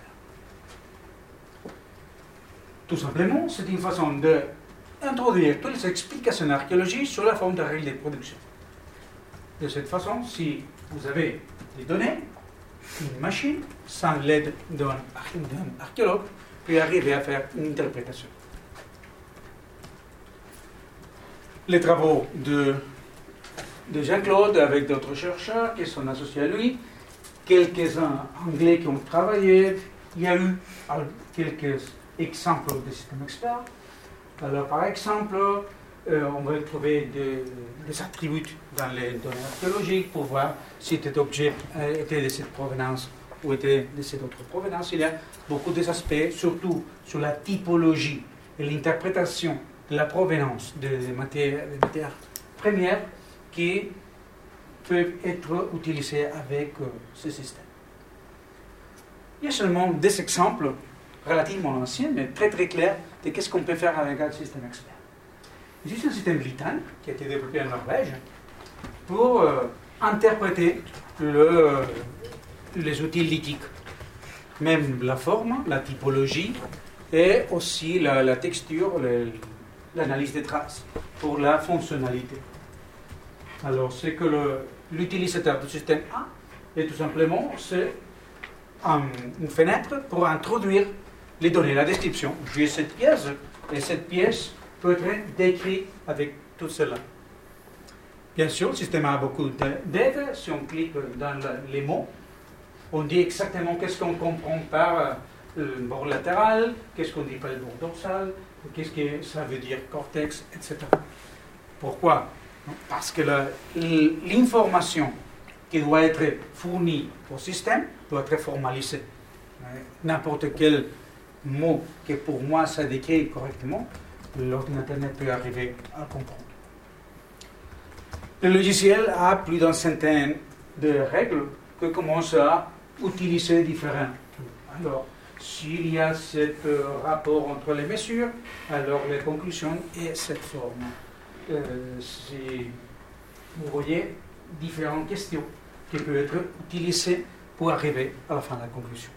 Tout simplement, c'est une façon d'introduire toutes les explications archéologiques sur la forme de règles de production. De cette façon, si vous avez des données, une machine, sans l'aide d'un archéologue, peut arriver à faire une interprétation. Les travaux de, de Jean-Claude avec d'autres chercheurs qui sont associés à lui, quelques-uns anglais qui ont travaillé, il y a eu quelques exemples de systèmes experts. Alors, par exemple, euh, on va trouver des, des attributs dans les données archéologiques pour voir si cet objet euh, était de cette provenance ou était de cette autre provenance. Il y a beaucoup d'aspects, surtout sur la typologie et l'interprétation de la provenance des matières, des matières premières qui peuvent être utilisées avec euh, ce système. Il y a seulement des exemples relativement anciens, mais très très clairs de qu'est-ce qu'on peut faire avec un système expert. Il existe un système Litan qui a été développé en Norvège pour euh, interpréter le, les outils lithiques, même la forme, la typologie et aussi la, la texture, le, l'analyse des traces pour la fonctionnalité. Alors, c'est que le, l'utilisateur du système A est tout simplement c'est un, une fenêtre pour introduire les données, la description. J'ai cette pièce et cette pièce peut être décrite avec tout cela. Bien sûr, le système a beaucoup d'aides. Si on clique dans les mots, on dit exactement qu'est-ce qu'on comprend par le bord latéral, qu'est-ce qu'on dit par le bord dorsal, qu'est-ce que ça veut dire cortex, et cetera. Pourquoi? Parce que la, l'information qui doit être fournie au système doit être formalisée. N'importe quel mot que pour moi ça décrit correctement, l'ordinateur ne peut arriver à comprendre. Le logiciel a plus d'une centaine de règles que commence à utiliser différents. Alors, s'il y a ce euh, rapport entre les mesures, alors la conclusion est cette forme. Euh, c'est, vous voyez différentes questions qui peuvent être utilisées pour arriver à la fin de la conclusion.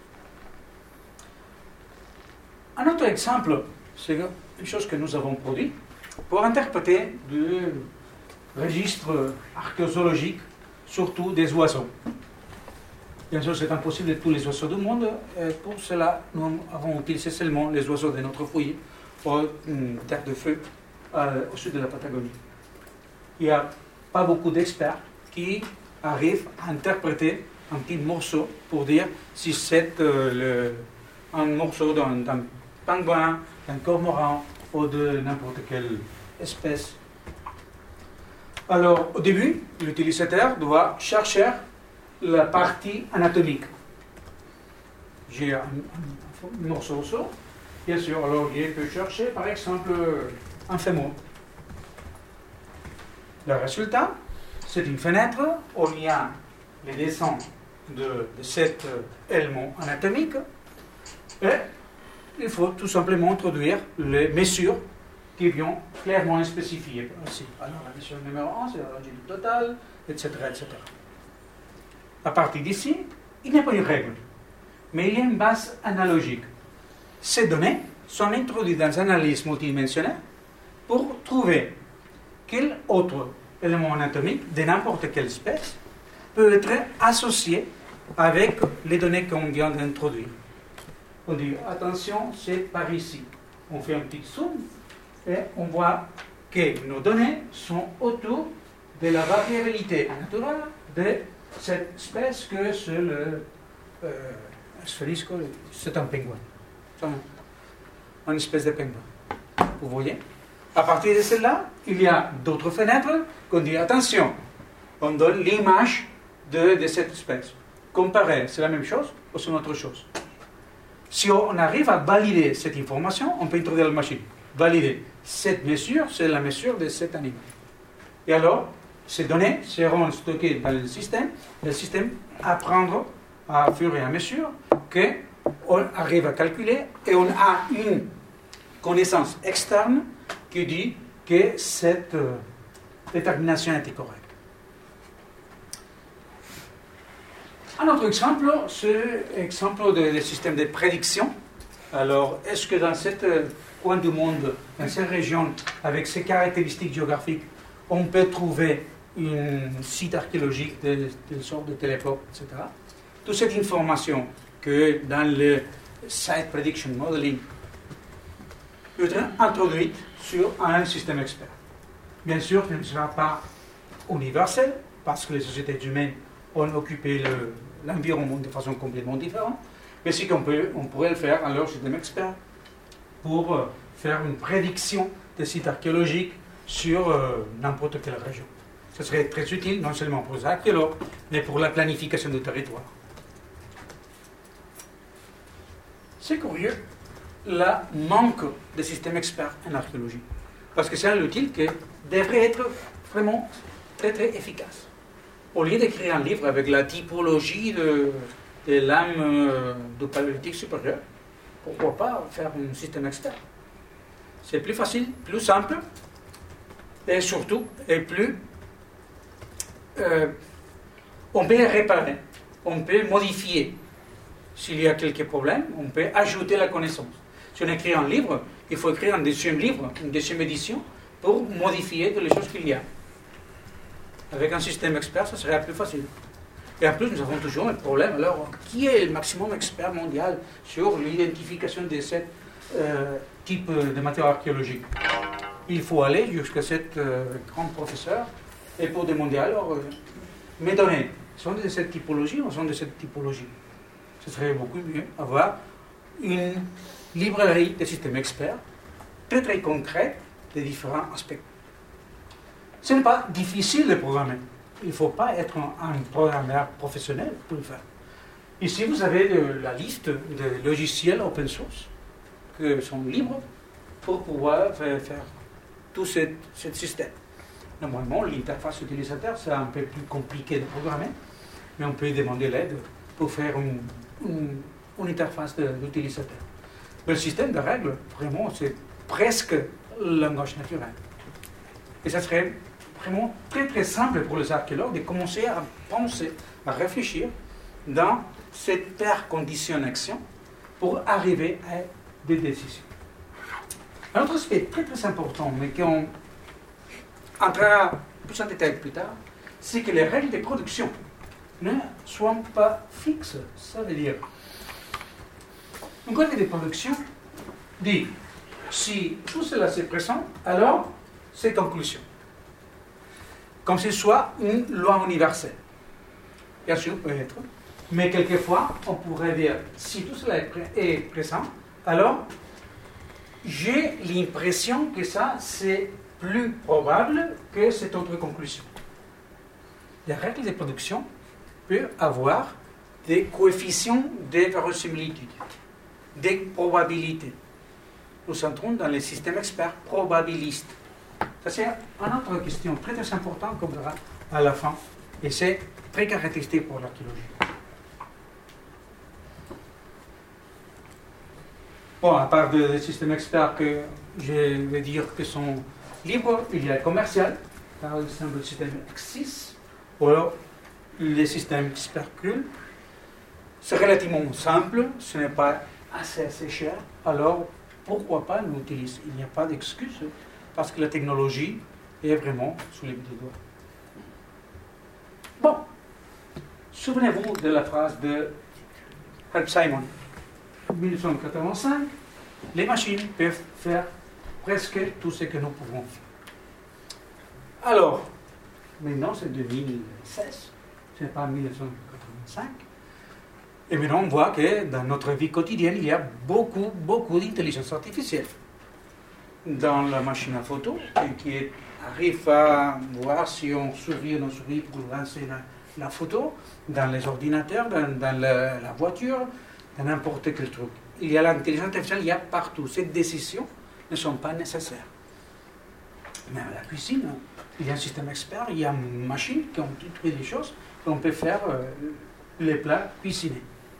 Un autre exemple, c'est une chose que nous avons produit pour interpréter du registre archéologique, surtout des oiseaux. Bien sûr, c'est impossible de tous les oiseaux du monde. Et pour cela, nous avons utilisé seulement les oiseaux de notre foyer, pour une terre de feu euh, au sud de la Patagonie. Il n'y a pas beaucoup d'experts qui arrivent à interpréter un petit morceau pour dire si c'est euh, le, un morceau d'un, d'un pingouin, d'un cormoran ou de n'importe quelle espèce. Alors, au début, l'utilisateur doit chercher la partie anatomique. J'ai un, un, un morceau d'os, bien sûr, alors je peux chercher par exemple un fémur. Le résultat, c'est une fenêtre où il y a les dessins de, de cet élément anatomique et il faut tout simplement introduire les mesures qui viennent clairement spécifiées. Aussi. Alors la mesure numéro un, c'est la longitude totale, et cetera, et cetera. À partir d'ici, il n'y a pas de règle, mais il y a une base analogique. Ces données sont introduites dans une analyse multidimensionnelle pour trouver quel autre élément anatomique de n'importe quelle espèce peut être associé avec les données qu'on vient d'introduire. On dit, attention, c'est par ici. On fait un petit zoom et on voit que nos données sont autour de la variabilité naturelle de cette espèce que c'est le euh, sphérisco, c'est un pingouin. C'est un, une espèce de pingouin. Vous voyez? À partir de celle-là, il y a d'autres fenêtres qu'on dit attention, on donne l'image de, de cette espèce. Comparer, c'est la même chose ou c'est une autre chose? Si on arrive à valider cette information, on peut introduire la machine. Valider cette mesure, c'est la mesure de cet animal. Et alors, ces données seront stockées dans le système. Le système apprendra à fur et à mesure qu'on arrive à calculer et on a une connaissance externe qui dit que cette euh, détermination était correcte. Un autre exemple, c'est l'exemple des systèmes de prédiction. Alors, est-ce que dans ce coin du monde, dans cette région, avec ces caractéristiques géographiques, on peut trouver un site archéologique de, de sorte de téléport, et cetera. Toute cette information que dans le Site Prediction Modeling être introduite sur un système expert. Bien sûr, ce ne sera pas universel, parce que les sociétés humaines ont occupé le, l'environnement de façon complètement différente, mais c'est qu'on peut, on pourrait le faire à leur système expert pour euh, faire une prédiction des sites archéologiques sur euh, n'importe quelle région. Ce serait très utile, non seulement pour les archéologues, mais pour la planification du territoire. C'est curieux, le manque de systèmes experts en archéologie. Parce que c'est un outil qui devrait être vraiment très très efficace. Au lieu d'écrire un livre avec la typologie de, de l'âme euh, du paléolithique supérieur, pourquoi pas faire un système expert? C'est plus facile, plus simple, et surtout, et plus... Euh, on peut réparer, on peut modifier. S'il y a quelques problèmes, on peut ajouter la connaissance. Si on écrit un livre, il faut écrire un deuxième livre, une deuxième édition, pour modifier toutes les choses qu'il y a. Avec un système expert, ça serait plus facile. Et en plus, nous avons toujours un problème. Alors, qui est le maximum expert mondial sur l'identification de ce euh, type de matériaux archéologiques? Il faut aller jusqu'à cet euh, grand professeur et pour demander alors, euh, mes données sont de cette typologie ou sont de cette typologie? Ce serait beaucoup mieux avoir une librairie de systèmes experts très très concrète de différents aspects. Ce n'est pas difficile de programmer. Il ne faut pas être un, un programmeur professionnel pour le faire. Ici, vous avez de, la liste de logiciels open source qui sont libres pour pouvoir faire, faire tout ce, ce système. Normalement, l'interface utilisateur, c'est un peu plus compliqué de programmer, mais on peut demander l'aide pour faire une, une, une interface d'utilisateur. Le système de règles, vraiment, c'est presque le langage naturel. Et ça serait vraiment très très simple pour les archéologues de commencer à penser, à réfléchir dans cette paire condition-action pour arriver à des décisions. Un autre aspect très très important, mais qu'on entrera plus en détail plus tard, c'est que les règles de production ne soient pas fixes. Ça veut dire, une règle de production dit, si tout cela se présente, alors c'est conclusion. Comme si ce soit une loi universelle. Bien sûr, peut-être. Mais quelquefois, on pourrait dire, si tout cela est présent, alors j'ai l'impression que ça, c'est plus probable que cette autre conclusion. Les règles de production peuvent avoir des coefficients de vérisimilitude, des probabilités. Nous entrons dans les systèmes experts probabilistes. Ça, c'est une autre question très, très importante qu'on verra à la fin. Et c'est très caractéristique pour l'archéologie. Bon, à part des systèmes experts que je vais dire que sont libres, il y a le commercial, par exemple le système Axis, ou alors les systèmes Spercul. C'est relativement simple, ce n'est pas assez, assez cher, alors pourquoi pas nous l'utiliser? Il n'y a pas d'excuse, parce que la technologie est vraiment sous les bout des doigts. Bon, souvenez-vous de la phrase de Herb Simon. En dix-neuf cent quatre-vingt-cinq, les machines peuvent faire presque tout ce que nous pouvons faire. Alors, maintenant c'est deux mille seize, ce n'est pas dix-neuf cent quatre-vingt-cinq, et maintenant on voit que dans notre vie quotidienne, il y a beaucoup, beaucoup d'intelligence artificielle. Dans la machine à photo, qui arrive à voir si on sourit ou non sourit pour lancer la, la photo, dans les ordinateurs, dans, dans la, la voiture, dans n'importe quel truc. Il y a l'intelligence artificielle, il y a partout. Ces décisions ne sont pas nécessaires. Mais à la cuisine, il y a un système expert, il y a une machine qui ont trouvé des choses, qu'on peut faire euh, les plats cuisinés.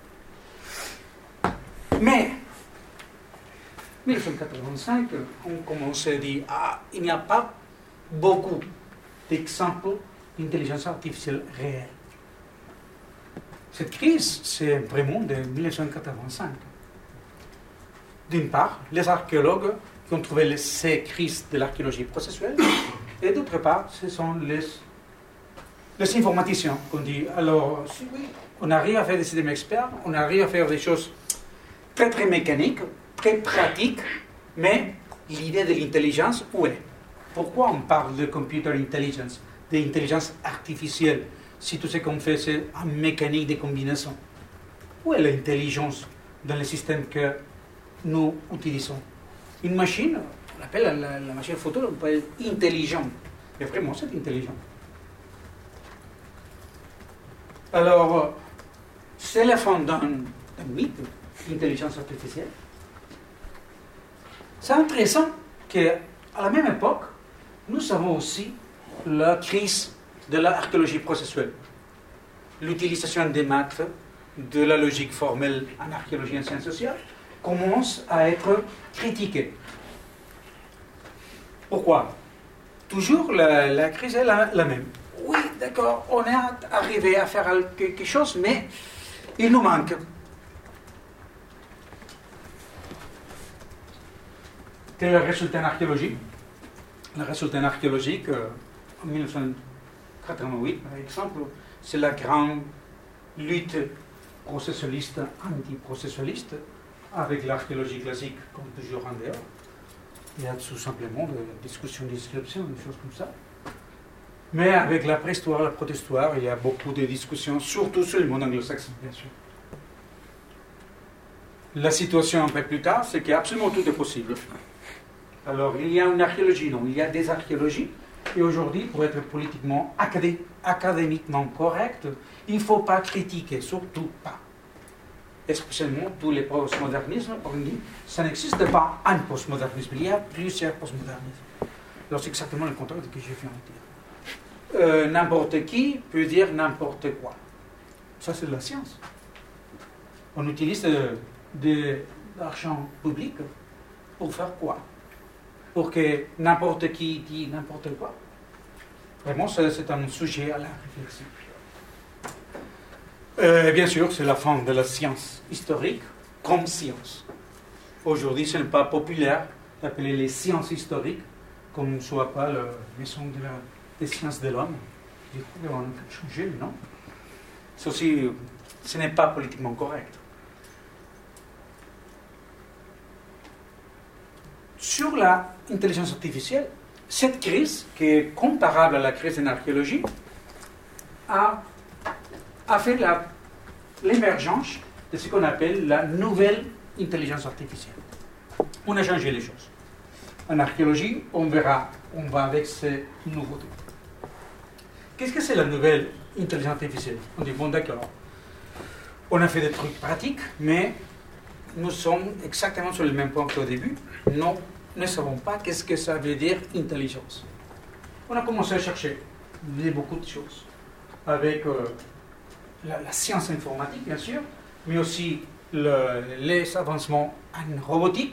Mais en dix-neuf cent quatre-vingt-cinq, on commence à dire ah, il n'y a pas beaucoup d'exemples d'intelligence artificielle réelle. Cette crise, c'est vraiment de dix-neuf cent quatre-vingt-cinq. D'une part, les archéologues qui ont trouvé les, ces crises de l'archéologie processuelle, et d'autre part, ce sont les, les informaticiens qu'on dit alors, si oui, on arrive à faire des systèmes experts, on arrive à faire des choses très très mécanique, très pratique, mais l'idée de l'intelligence, où est? Pourquoi on parle de computer intelligence, d'intelligence artificielle, si tout ce qu'on fait c'est en mécanique de combinaison? Où est l'intelligence dans le système que nous utilisons? Une machine, on l'appelle la, la machine photo, on peut être intelligente, mais vraiment c'est intelligent. Alors, c'est la fin d'un mythe, l'intelligence artificielle. C'est intéressant qu'à la même époque, nous avons aussi la crise de l'archéologie processuelle. L'utilisation des maths, de la logique formelle en archéologie et en sciences sociales, commence à être critiquée. Pourquoi? Toujours la, la crise est la, la même. Oui, d'accord, on est arrivé à faire quelque chose, mais il nous manque. Quel est le résultat en archéologie? Le résultat en archéologie, euh, en mille neuf cent quatre-vingt-huit, par exemple, c'est la grande lutte processualiste, anti-processualiste, avec l'archéologie classique, comme toujours en dehors. Il y a tout simplement des discussions d'inscription, des choses comme ça. Mais avec la préhistoire, la protestoire, il y a beaucoup de discussions, surtout sur le monde anglo-saxon, bien sûr. La situation un peu plus tard, c'est qu'absolument tout est possible. Alors, il y a une archéologie, non, il y a des archéologies. Et aujourd'hui, pour être politiquement, acadé, académiquement correct, il ne faut pas critiquer, surtout pas. Spécialement tous les postmodernismes, on dit, ça n'existe pas un postmodernisme, il y a plusieurs postmodernismes. Alors, c'est exactement le contraire de ce que je viens de dire. Euh, n'importe qui peut dire n'importe quoi. Ça, c'est de la science. On utilise euh, de l'argent public pour faire quoi? Pour que n'importe qui dise n'importe quoi. Vraiment, c'est un sujet à la réflexion. Euh, bien sûr, c'est la fin de la science historique comme science. Aujourd'hui, ce n'est pas populaire d'appeler les sciences historiques comme soit pas la maison de la des sciences de l'homme. Du coup, on a changé, non? Ceci, ce n'est pas politiquement correct. Sur l'intelligence artificielle, cette crise, qui est comparable à la crise en archéologie, a, a fait la, l'émergence de ce qu'on appelle la nouvelle intelligence artificielle. On a changé les choses. En archéologie, on verra, on va avec ces nouveautés. Qu'est-ce que c'est la nouvelle intelligence artificielle? On dit, bon d'accord, on a fait des trucs pratiques, mais nous sommes exactement sur le même point qu'au début. Nous ne savons pas qu'est-ce que ça veut dire intelligence. On a commencé à chercher beaucoup de choses, avec euh, la, la science informatique, bien sûr, mais aussi le, les avancements en robotique,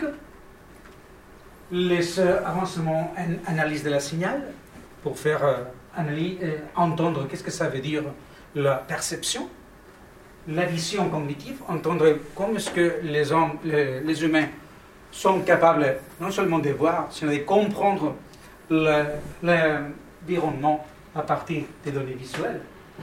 les avancements en analyse de la signal, pour faire euh, analyse, euh, entendre qu'est-ce que ça veut dire la perception, la vision cognitive, entendre comment est-ce que les, hommes, les, les humains sont capables non seulement de voir, mais de comprendre le, l'environnement à partir des données visuelles.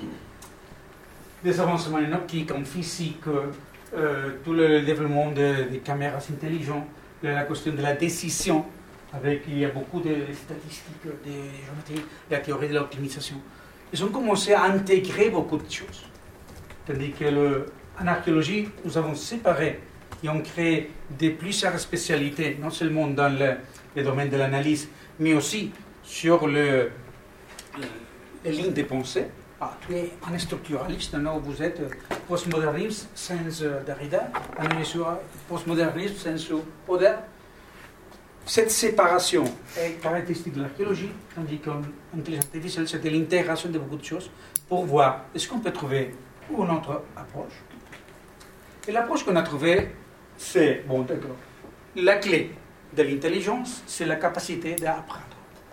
Des avancements en optique, en physique, euh, tout le développement de, des caméras intelligentes, la question de la décision, avec il y a beaucoup de statistiques, de géométrie, de la théorie de l'optimisation. Ils ont commencé à intégrer beaucoup de choses. Tandis que le, en archéologie, nous avons séparé et on créé des plusieurs spécialités, non seulement dans le, le domaine de l'analyse, mais aussi sur le, le, les lignes de pensée. Ah, tu es un structuraliste, non, vous êtes postmoderniste sans Derrida, un postmoderniste sans Oder. Cette séparation est caractéristique de l'archéologie, tandis qu'en intelligence artificielle, c'était l'intégration de beaucoup de choses pour voir est-ce qu'on peut trouver une autre approche. Et l'approche qu'on a trouvée, c'est, bon d'accord, la clé de l'intelligence, c'est la capacité d'apprendre.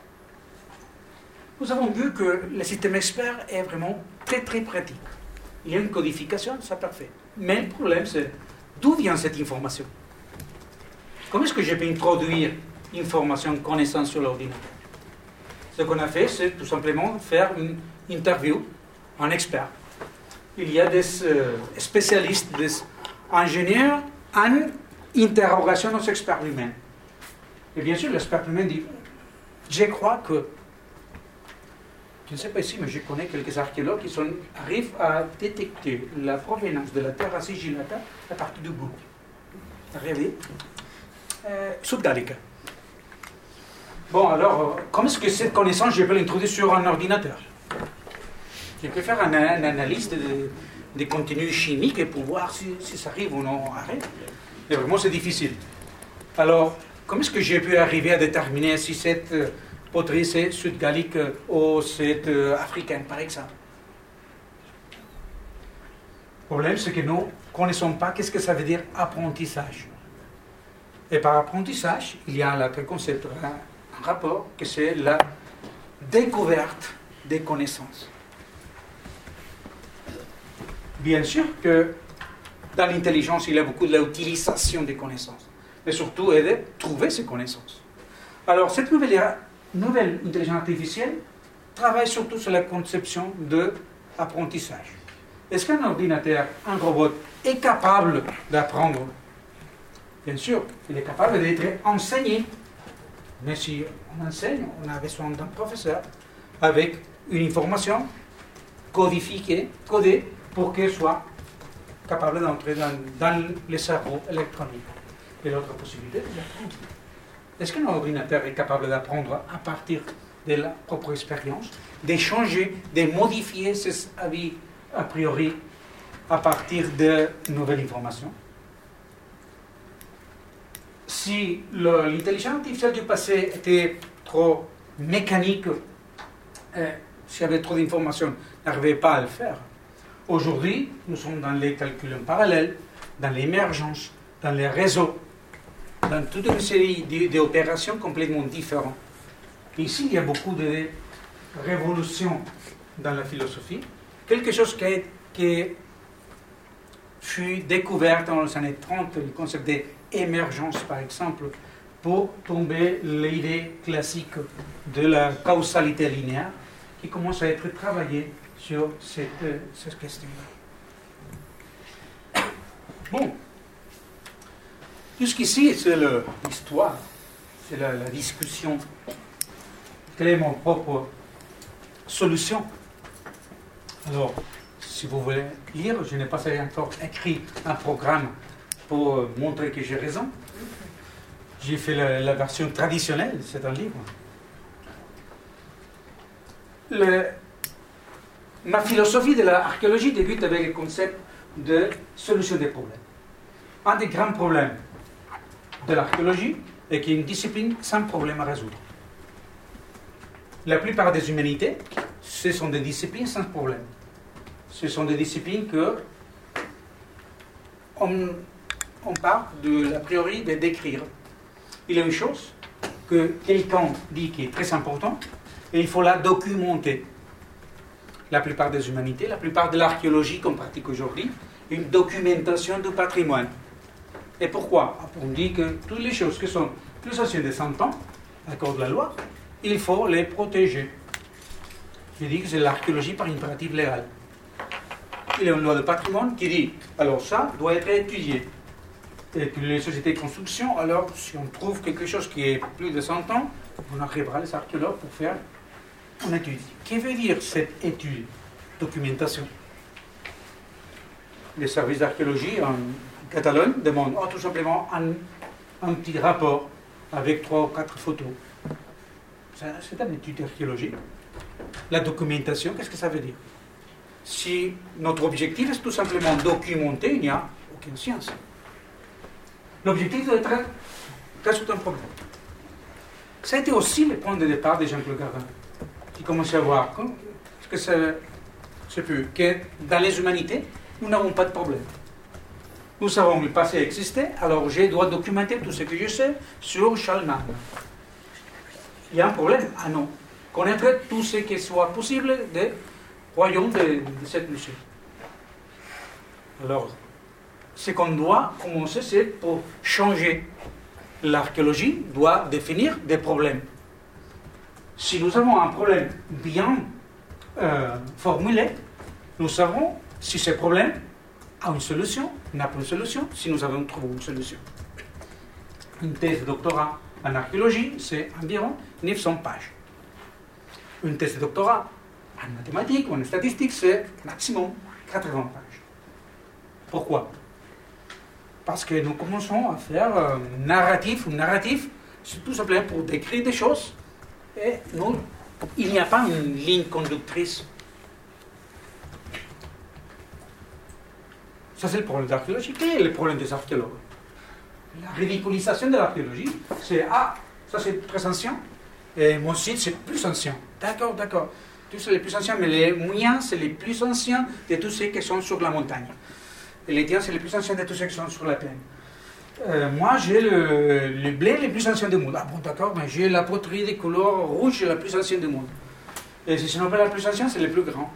Nous avons vu que le système expert est vraiment très très pratique. Il y a une codification, c'est parfait. Mais le problème, c'est d'où vient cette information? Comment est-ce que je peux introduire information, connaissance sur l'ordinateur? Ce qu'on a fait, c'est tout simplement faire une interview en expert. Il y a des euh, spécialistes, des ingénieurs une interrogation aux experts humains. Et bien sûr, l'expert humain dit, je crois que, je ne sais pas ici, mais je connais quelques archéologues qui sont, arrivent à détecter la provenance de la terre sigillata à partir du goût. Regardez, euh, subgallica. Bon, alors, comment est-ce que cette connaissance, je peux l'introduire sur un ordinateur? Je peux faire une un analyse de, des contenus chimiques pour voir si, si ça arrive ou non à arrêt. Et vraiment, c'est difficile. Alors, comment est-ce que j'ai pu arriver à déterminer si cette euh, poterie c'est sud-gallique euh, ou c'est euh, africaine, par exemple? Le problème, c'est que nous ne connaissons pas qu'est-ce que ça veut dire apprentissage. Et par apprentissage, il y a un concept, un, un rapport, que c'est la découverte des connaissances. Bien sûr que dans l'intelligence, il y a beaucoup de l'utilisation des connaissances, mais surtout aider à trouver ces connaissances. Alors, cette nouvelle, nouvelle intelligence artificielle travaille surtout sur la conception de l'apprentissage. Est-ce qu'un ordinateur, un robot, est capable d'apprendre? Bien sûr, il est capable d'être enseigné. Mais si on enseigne, on a besoin d'un professeur avec une information codifiée, codée, pour qu'elle soit capable d'entrer dans, dans le cerveau électronique. Et l'autre possibilité, c'est d'apprendre. Est-ce qu'un ordinateur est capable d'apprendre à partir de la propre expérience, d'échanger, de modifier ses avis a priori à partir de nouvelles informations? Si le, l'intelligence artificielle du passé était trop mécanique, euh, s'il y avait trop d'informations, n'arrivait pas à le faire. Aujourd'hui, nous sommes dans les calculs en parallèle, dans l'émergence, dans les réseaux, dans toute une série d'opérations complètement différentes. Ici, il y a beaucoup de révolutions dans la philosophie. Quelque chose qui, est, qui fut découvert dans les années trente, le concept d'émergence, par exemple, pour tomber l'idée classique de la causalité linéaire, qui commence à être travaillée sur cette, cette question-là. Bon, jusqu'ici, c'est l'histoire, c'est la, la discussion. Quelle est mon propre solution? Alors, si vous voulez lire, je n'ai pas encore écrit un programme pour montrer que j'ai raison. J'ai fait la, la version traditionnelle, c'est un livre. Le, ma philosophie de l'archéologie débute avec le concept de solution des problèmes. Un des grands problèmes de l'archéologie est qu'il y a une discipline sans problème à résoudre. La plupart des humanités, ce sont des disciplines sans problème. Ce sont des disciplines que on, on part de l'a priori de décrire. Il y a une chose que quelqu'un dit qui est très importante et il faut la documenter. La plupart des humanités, la plupart de l'archéologie qu'on pratique aujourd'hui, une documentation du patrimoine. Et pourquoi? On dit que toutes les choses qui sont plus anciennes de cent ans, à cause de la loi, il faut les protéger. Je dis que c'est l'archéologie par impératif légal. Il y a une loi de patrimoine qui dit, alors ça doit être étudié. Et que les sociétés de construction, alors si on trouve quelque chose qui est plus de cent ans, on arrivera les archéologues pour faire une étude. Que veut dire cette étude, documentation? Les services d'archéologie en Catalogne demandent oh, tout simplement un, un petit rapport avec trois ou quatre photos. C'est une étude archéologique. La documentation, qu'est-ce que ça veut dire? Si notre objectif est tout simplement documenter, il n'y a aucune science. L'objectif doit être résoudre un problème. Ça a été aussi le point de départ de Jean-Claude Gardin, qui commençait à voir ce que c'est plus que dans les humanités, nous n'avons pas de problème. Nous savons que le passé existait, alors je dois documenter tout ce que je sais sur Charlemagne. Il y a un problème? Ah non. Connaître tout ce qui soit possible des royaumes de, de cette mission. Alors, ce qu'on doit commencer, c'est pour changer. L'archéologie doit définir des problèmes. Si nous avons un problème bien euh, formulé, nous savons si ce problème à une solution, n'a pas une solution, si nous avons trouvé une solution. Une thèse de doctorat en archéologie, c'est environ neuf cents pages. Une thèse de doctorat en mathématiques ou en statistiques, c'est maximum quatre-vingts pages. Pourquoi? Parce que nous commençons à faire un narratif ou narratif, c'est tout simplement pour décrire des choses, et nous, il n'y a pas une ligne conductrice. Ça, c'est le problème de l'archéologie. Quel est le problème des archéologues? La ridiculisation de l'archéologie, c'est « Ah, ça c'est très ancien, et mon site c'est plus ancien. » D'accord, d'accord. Tous c'est les plus anciens, mais les miens c'est les plus anciens de tous ceux qui sont sur la montagne. Et les tiens c'est les plus anciens de tous ceux qui sont sur la plaine. Euh, moi j'ai le, le blé le plus ancien du monde. Ah bon, d'accord, mais j'ai la poterie de couleur rouge la plus ancienne du monde. Et si ce n'est pas la plus ancienne, c'est le plus grand.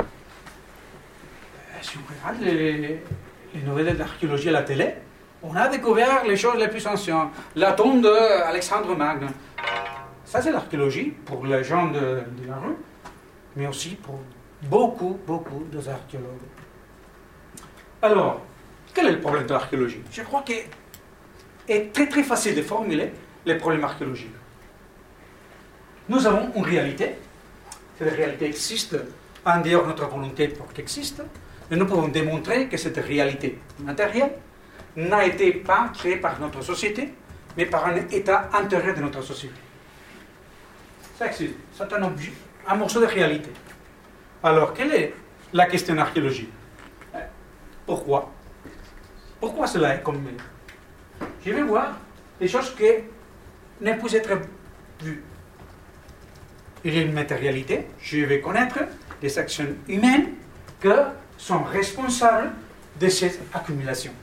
Si on regarde les, les nouvelles d'archéologie à la télé, on a découvert les choses les plus anciennes. La tombe d'Alexandre Magne. Ça, c'est l'archéologie pour les gens de, de la rue, mais aussi pour beaucoup, beaucoup d'archéologues. Alors, quel est le problème de l'archéologie? Je crois qu'il est très, très facile de formuler les problèmes archéologiques. Nous avons une réalité. Cette réalité existe en dehors de notre volonté pour qu'elle existe. Et nous pouvons démontrer que cette réalité matérielle n'a été pas créée par notre société, mais par un état intérieur de notre société. Ça existe, c'est un objet, un morceau de réalité. Alors, quelle est la question archéologique? Pourquoi? Pourquoi cela est comme... Je vais voir des choses qui ne peuvent être vues. Il y a une matérialité, je vais connaître des actions humaines qui sont responsables de cette accumulation.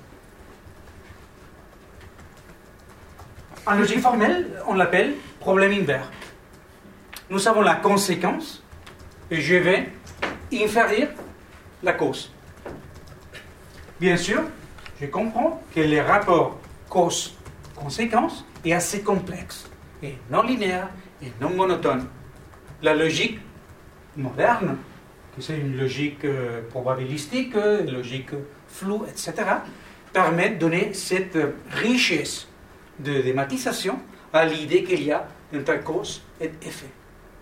En logique formelle, on l'appelle problème inverse. Nous savons la conséquence et je vais inférer la cause. Bien sûr, je comprends que le rapport cause-conséquence est assez complexe et non linéaire et non monotone. La logique moderne, qui c'est une logique euh, probabilistique, une logique floue, et cetera, permet de donner cette richesse de dématisation à l'idée qu'il y a entre cause et effet.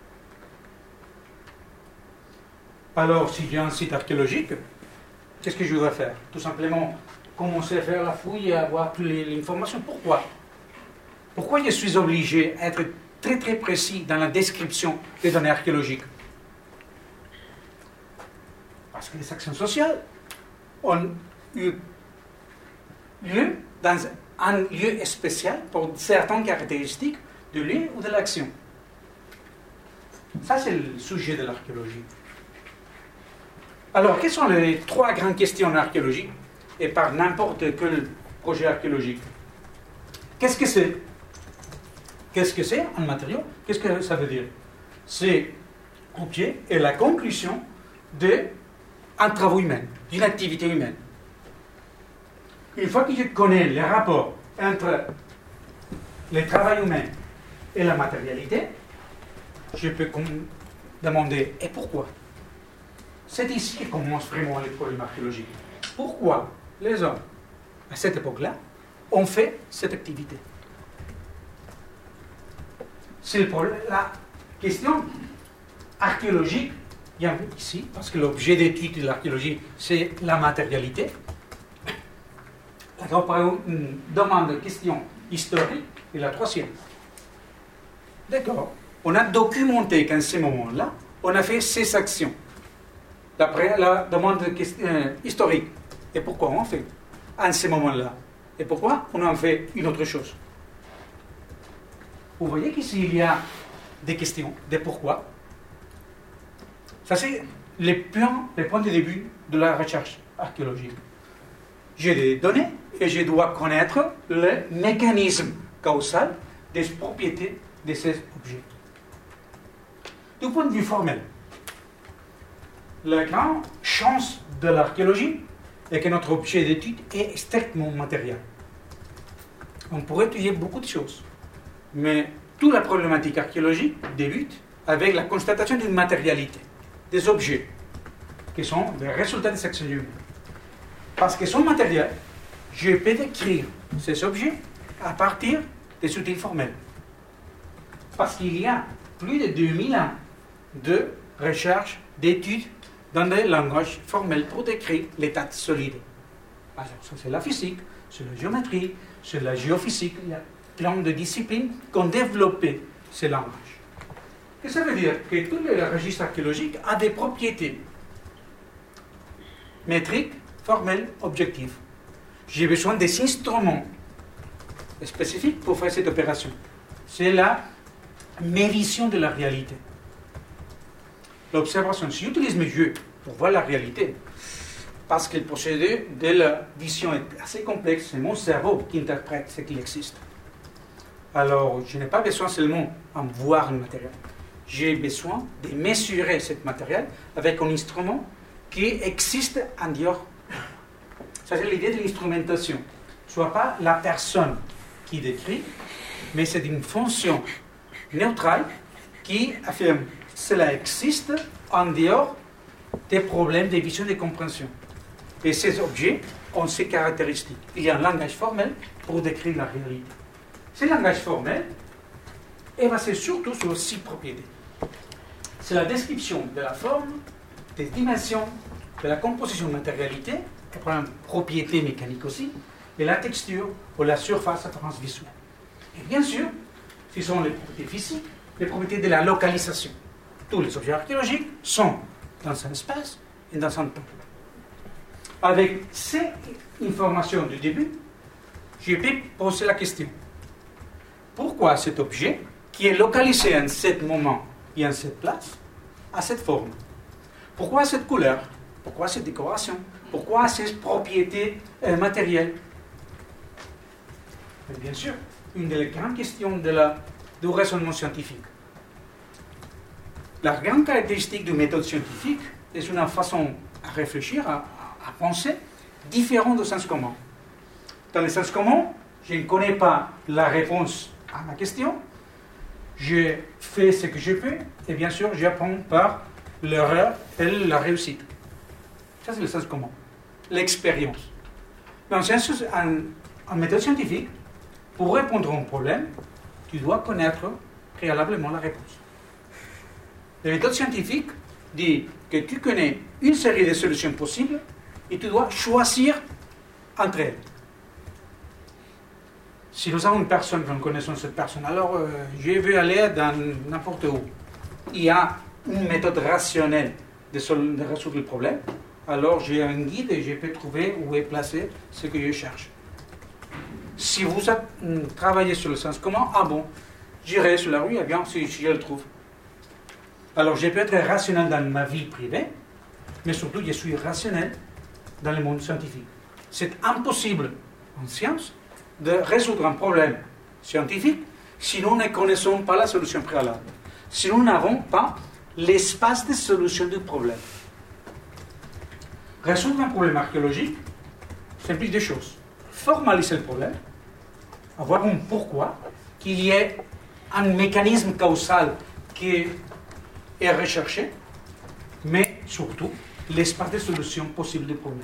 Alors, si j'ai un site archéologique, qu'est-ce que je dois faire? Tout simplement commencer à faire la fouille et avoir toutes les informations. Pourquoi? Pourquoi je suis obligé à être très très précis dans la description des données archéologiques? Parce que les actions sociales ont eu lieu dans un lieu spécial pour certaines caractéristiques de lieu ou de l'action. Ça, c'est le sujet de l'archéologie. Alors, quelles sont les trois grandes questions en archéologie et par n'importe quel projet archéologique? Qu'est-ce que c'est? Qu'est-ce que c'est un matériau? Qu'est-ce que ça veut dire? C'est objet et la conclusion d'un travail humain, d'une activité humaine. Une fois que je connais les rapports entre le travail humain et la matérialité, je peux demander et pourquoi? C'est ici que commence vraiment les problèmes archéologiques. Pourquoi les hommes, à cette époque-là, ont fait cette activité? C'est le problème. La question archéologique vient ici, parce que l'objet d'étude de l'archéologie, c'est la matérialité. La première demande de question historique et la troisième. D'accord. On a documenté qu'à ce moment-là, on a fait ces actions. D'après la demande de question, euh, historique. Et pourquoi on fait à ce moment-là? Et pourquoi on en fait une autre chose? Vous voyez qu'ici, il y a des questions, des pourquoi. Ça, c'est les points, les points de début de la recherche archéologique. J'ai des données et je dois connaître le mécanisme causal des propriétés de ces objets. Du point de vue formel, la grande chance de l'archéologie est que notre objet d'étude est strictement matériel. On pourrait étudier beaucoup de choses, mais toute la problématique archéologique débute avec la constatation d'une matérialité, des objets, qui sont des résultats des actions humaines. Parce que son matériel, je peux décrire ces objets à partir des outils formels. Parce qu'il y a plus de deux mille ans de recherche, d'études dans des langages formels pour décrire l'état solide. Alors, ça, c'est la physique, c'est la géométrie, c'est la géophysique. Il y a plein de disciplines qui ont développé ces langages. Et ça veut dire que tous les registres archéologiques ont des propriétés métriques, formelles, objectives. J'ai besoin des instruments spécifiques pour faire cette opération. C'est la médiation de la réalité. L'observation, si j'utilise mes yeux pour voir la réalité, parce que le procédé de la vision est assez complexe, c'est mon cerveau qui interprète ce qui existe. Alors, je n'ai pas besoin seulement de voir le matériel. J'ai besoin de mesurer ce matériel avec un instrument qui existe en dehors. Ça, c'est l'idée de l'instrumentation. Ce n'est pas la personne qui décrit, mais c'est une fonction neutrale qui affirme cela existe en dehors des problèmes de vision et de compréhension. Et ces objets ont ces caractéristiques. Il y a un langage formel pour décrire la réalité. Ce langage formel est basé surtout sur six propriétés. C'est la description de la forme, des dimensions, de la composition matérialité, et par exemple, propriété mécanique aussi, et la texture ou la surface apparence visuelle. Et bien sûr, ce sont les propriétés physiques, les propriétés de la localisation. Tous les objets archéologiques sont dans un espace et dans un temps. Avec ces informations du début, je peux poser la question. Pourquoi cet objet, qui est localisé en ce moment et en cette place, a cette forme? Pourquoi cette couleur? Pourquoi cette décoration? Pourquoi ces propriétés euh, matérielles? Et bien sûr, une des grandes questions de la, du raisonnement scientifique. La grande caractéristique d'une méthode scientifique est une façon à réfléchir, à, à penser, différente du sens commun. Dans le sens commun, je ne connais pas la réponse à ma question, je fais ce que je peux, et bien sûr, j'apprends par l'erreur et la réussite. Ça, c'est le sens commun. L'expérience. Mais en, science, en, en méthode scientifique, pour répondre à un problème, tu dois connaître préalablement la réponse. La méthode scientifique dit que tu connais une série de solutions possibles et tu dois choisir entre elles. Si nous avons une personne, que nous connaissons cette personne, alors euh, je veux aller dans n'importe où. Il y a une méthode rationnelle de, sol- de résoudre le problème, alors j'ai un guide et je peux trouver où est placé ce que je cherche. Si vous a, mm, travaillez sur le sens commun, ah bon, j'irai sur la rue, eh bien, si, si je le trouve. Alors je peux être rationnel dans ma vie privée, mais surtout je suis rationnel dans le monde scientifique. C'est impossible en science de résoudre un problème scientifique si nous ne connaissons pas la solution préalable, si nous n'avons pas l'espace de solution du problème. Résoudre un problème archéologique, c'est plus de choses. Formaliser le problème, avoir un pourquoi, qu'il y ait un mécanisme causal qui est recherché, mais surtout l'espace de solution possible du problème.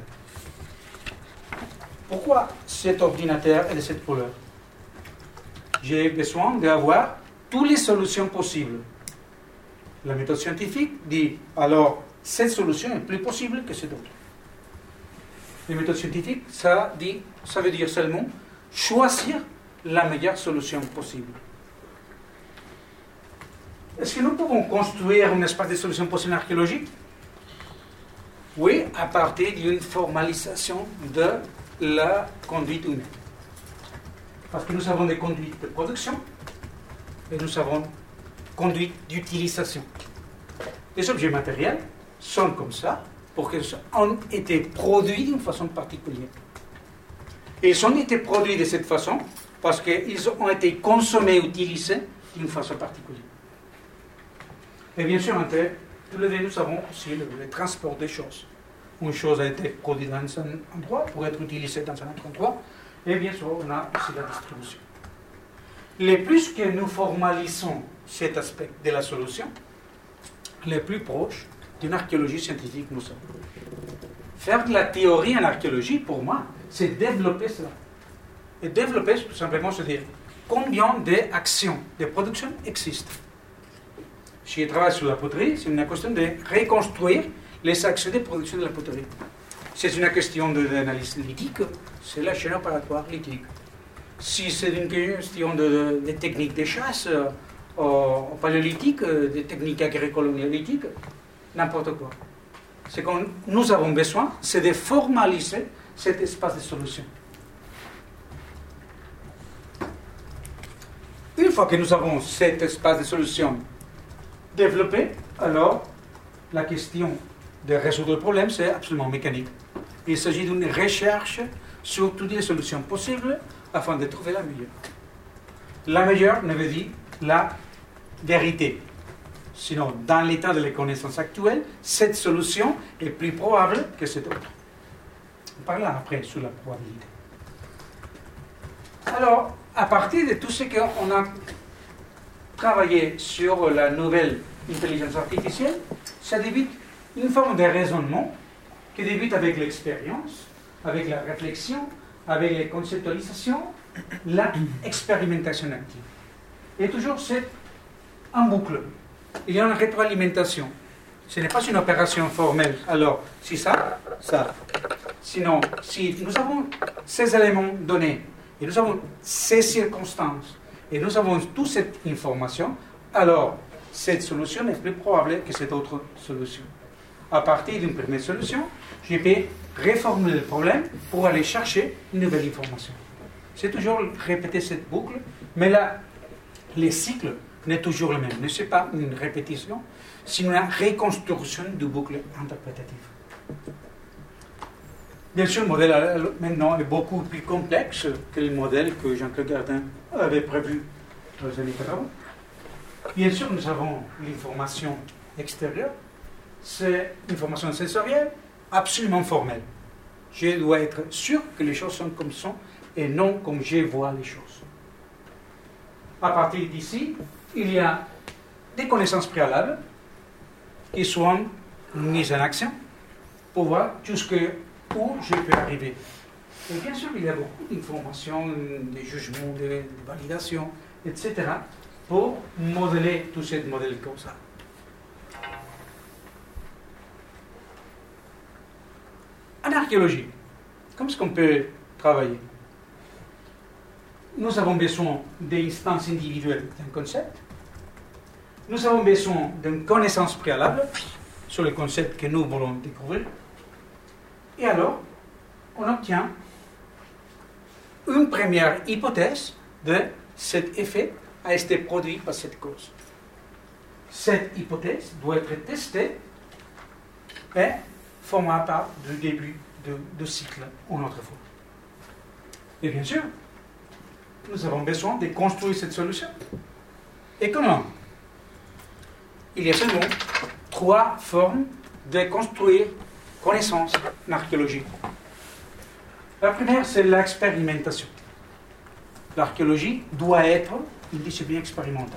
Pourquoi cet ordinateur et cette couleur? J'ai besoin d'avoir toutes les solutions possibles. La méthode scientifique dit, alors, cette solution est plus possible que cette autre. La méthode scientifique, ça, dit, ça veut dire seulement choisir la meilleure solution possible. Est-ce que nous pouvons construire un espace de solution possible archéologique? Oui, à partir d'une formalisation de la conduite humaine. Parce que nous avons des conduites de production et nous avons des conduites d'utilisation. Les objets matériels sont comme ça pour qu'ils ont été produits d'une façon particulière. Et ils ont été produits de cette façon parce qu'ils ont été consommés, utilisés d'une façon particulière. Et bien sûr, entre tous les deux, nous avons aussi le, le transport des choses. Une chose a été produite dans un endroit pour être utilisée dans un autre endroit. Et bien sûr, on a aussi la distribution. Le plus que nous formalisons cet aspect de la solution, le plus proche d'une archéologie scientifique nous sommes. faire de la théorie en archéologie, pour moi, c'est développer cela. Et développer, tout simplement, se dire combien d'actions de production existent. Si je travaille sur la poterie, c'est une question de reconstruire les actions de production de la poterie. Si c'est une question d'analyse lithique, c'est la chaîne opératoire lithique. Si c'est une question de, de, de techniques de chasse euh, au paléolithique, euh, des techniques agricoles néolithiques, n'importe quoi. Ce que nous avons besoin, c'est de formaliser cet espace de solution. Une fois que nous avons cet espace de solution développé, alors la question de résoudre le problème, c'est absolument mécanique. Il s'agit d'une recherche sur toutes les solutions possibles afin de trouver la meilleure. La meilleure ne veut dire la vérité. Sinon, dans l'état de les connaissances actuelles, cette solution est plus probable que cette autre. On parlera après sur la probabilité. Alors, à partir de tout ce qu'on a travaillé sur la nouvelle intelligence artificielle, ça débute une forme de raisonnement qui débute avec l'expérience, avec la réflexion, avec les conceptualisations, l'expérimentation active. Et toujours c'est en boucle. Il y a une rétroalimentation. Ce n'est pas une opération formelle. Alors, si ça, ça. Sinon, si nous avons ces éléments donnés, et nous avons ces circonstances, et nous avons toute cette information, alors cette solution est plus probable que cette autre solution. À partir d'une première solution, je peux réformuler le problème pour aller chercher une nouvelle information. C'est toujours répéter cette boucle, mais là, les cycles n'est toujours le même. Ce n'est pas une répétition, c'est une reconstruction du boucle interprétative. Bien sûr, le modèle maintenant est beaucoup plus complexe que le modèle que Jean-Claude Gardin avait prévu dans les années quatre-vingts. Bien sûr, nous avons l'information extérieure, c'est une information sensorielle absolument formelle. Je dois être sûr que les choses sont comme sont et non comme je vois les choses. À partir d'ici, il y a des connaissances préalables qui sont mises en action pour voir jusqu'où je peux arriver. Et bien sûr, il y a beaucoup d'informations, des jugements, des validations, et cetera pour modeler tout ce modèle comme ça. En archéologie, comment est-ce qu'on peut travailler? Nous avons besoin d'instances individuelles d'un concept. Nous avons besoin d'une connaissance préalable sur le concept que nous voulons découvrir. Et alors, on obtient une première hypothèse de cet effet a été produit par cette cause. Cette hypothèse doit être testée et formera part du début du cycle une autre fois. Et bien sûr, nous avons besoin de construire cette solution. Et comment? Il y a seulement trois formes de construire connaissance en archéologie. La première, c'est l'expérimentation. L'archéologie doit être une discipline expérimentale.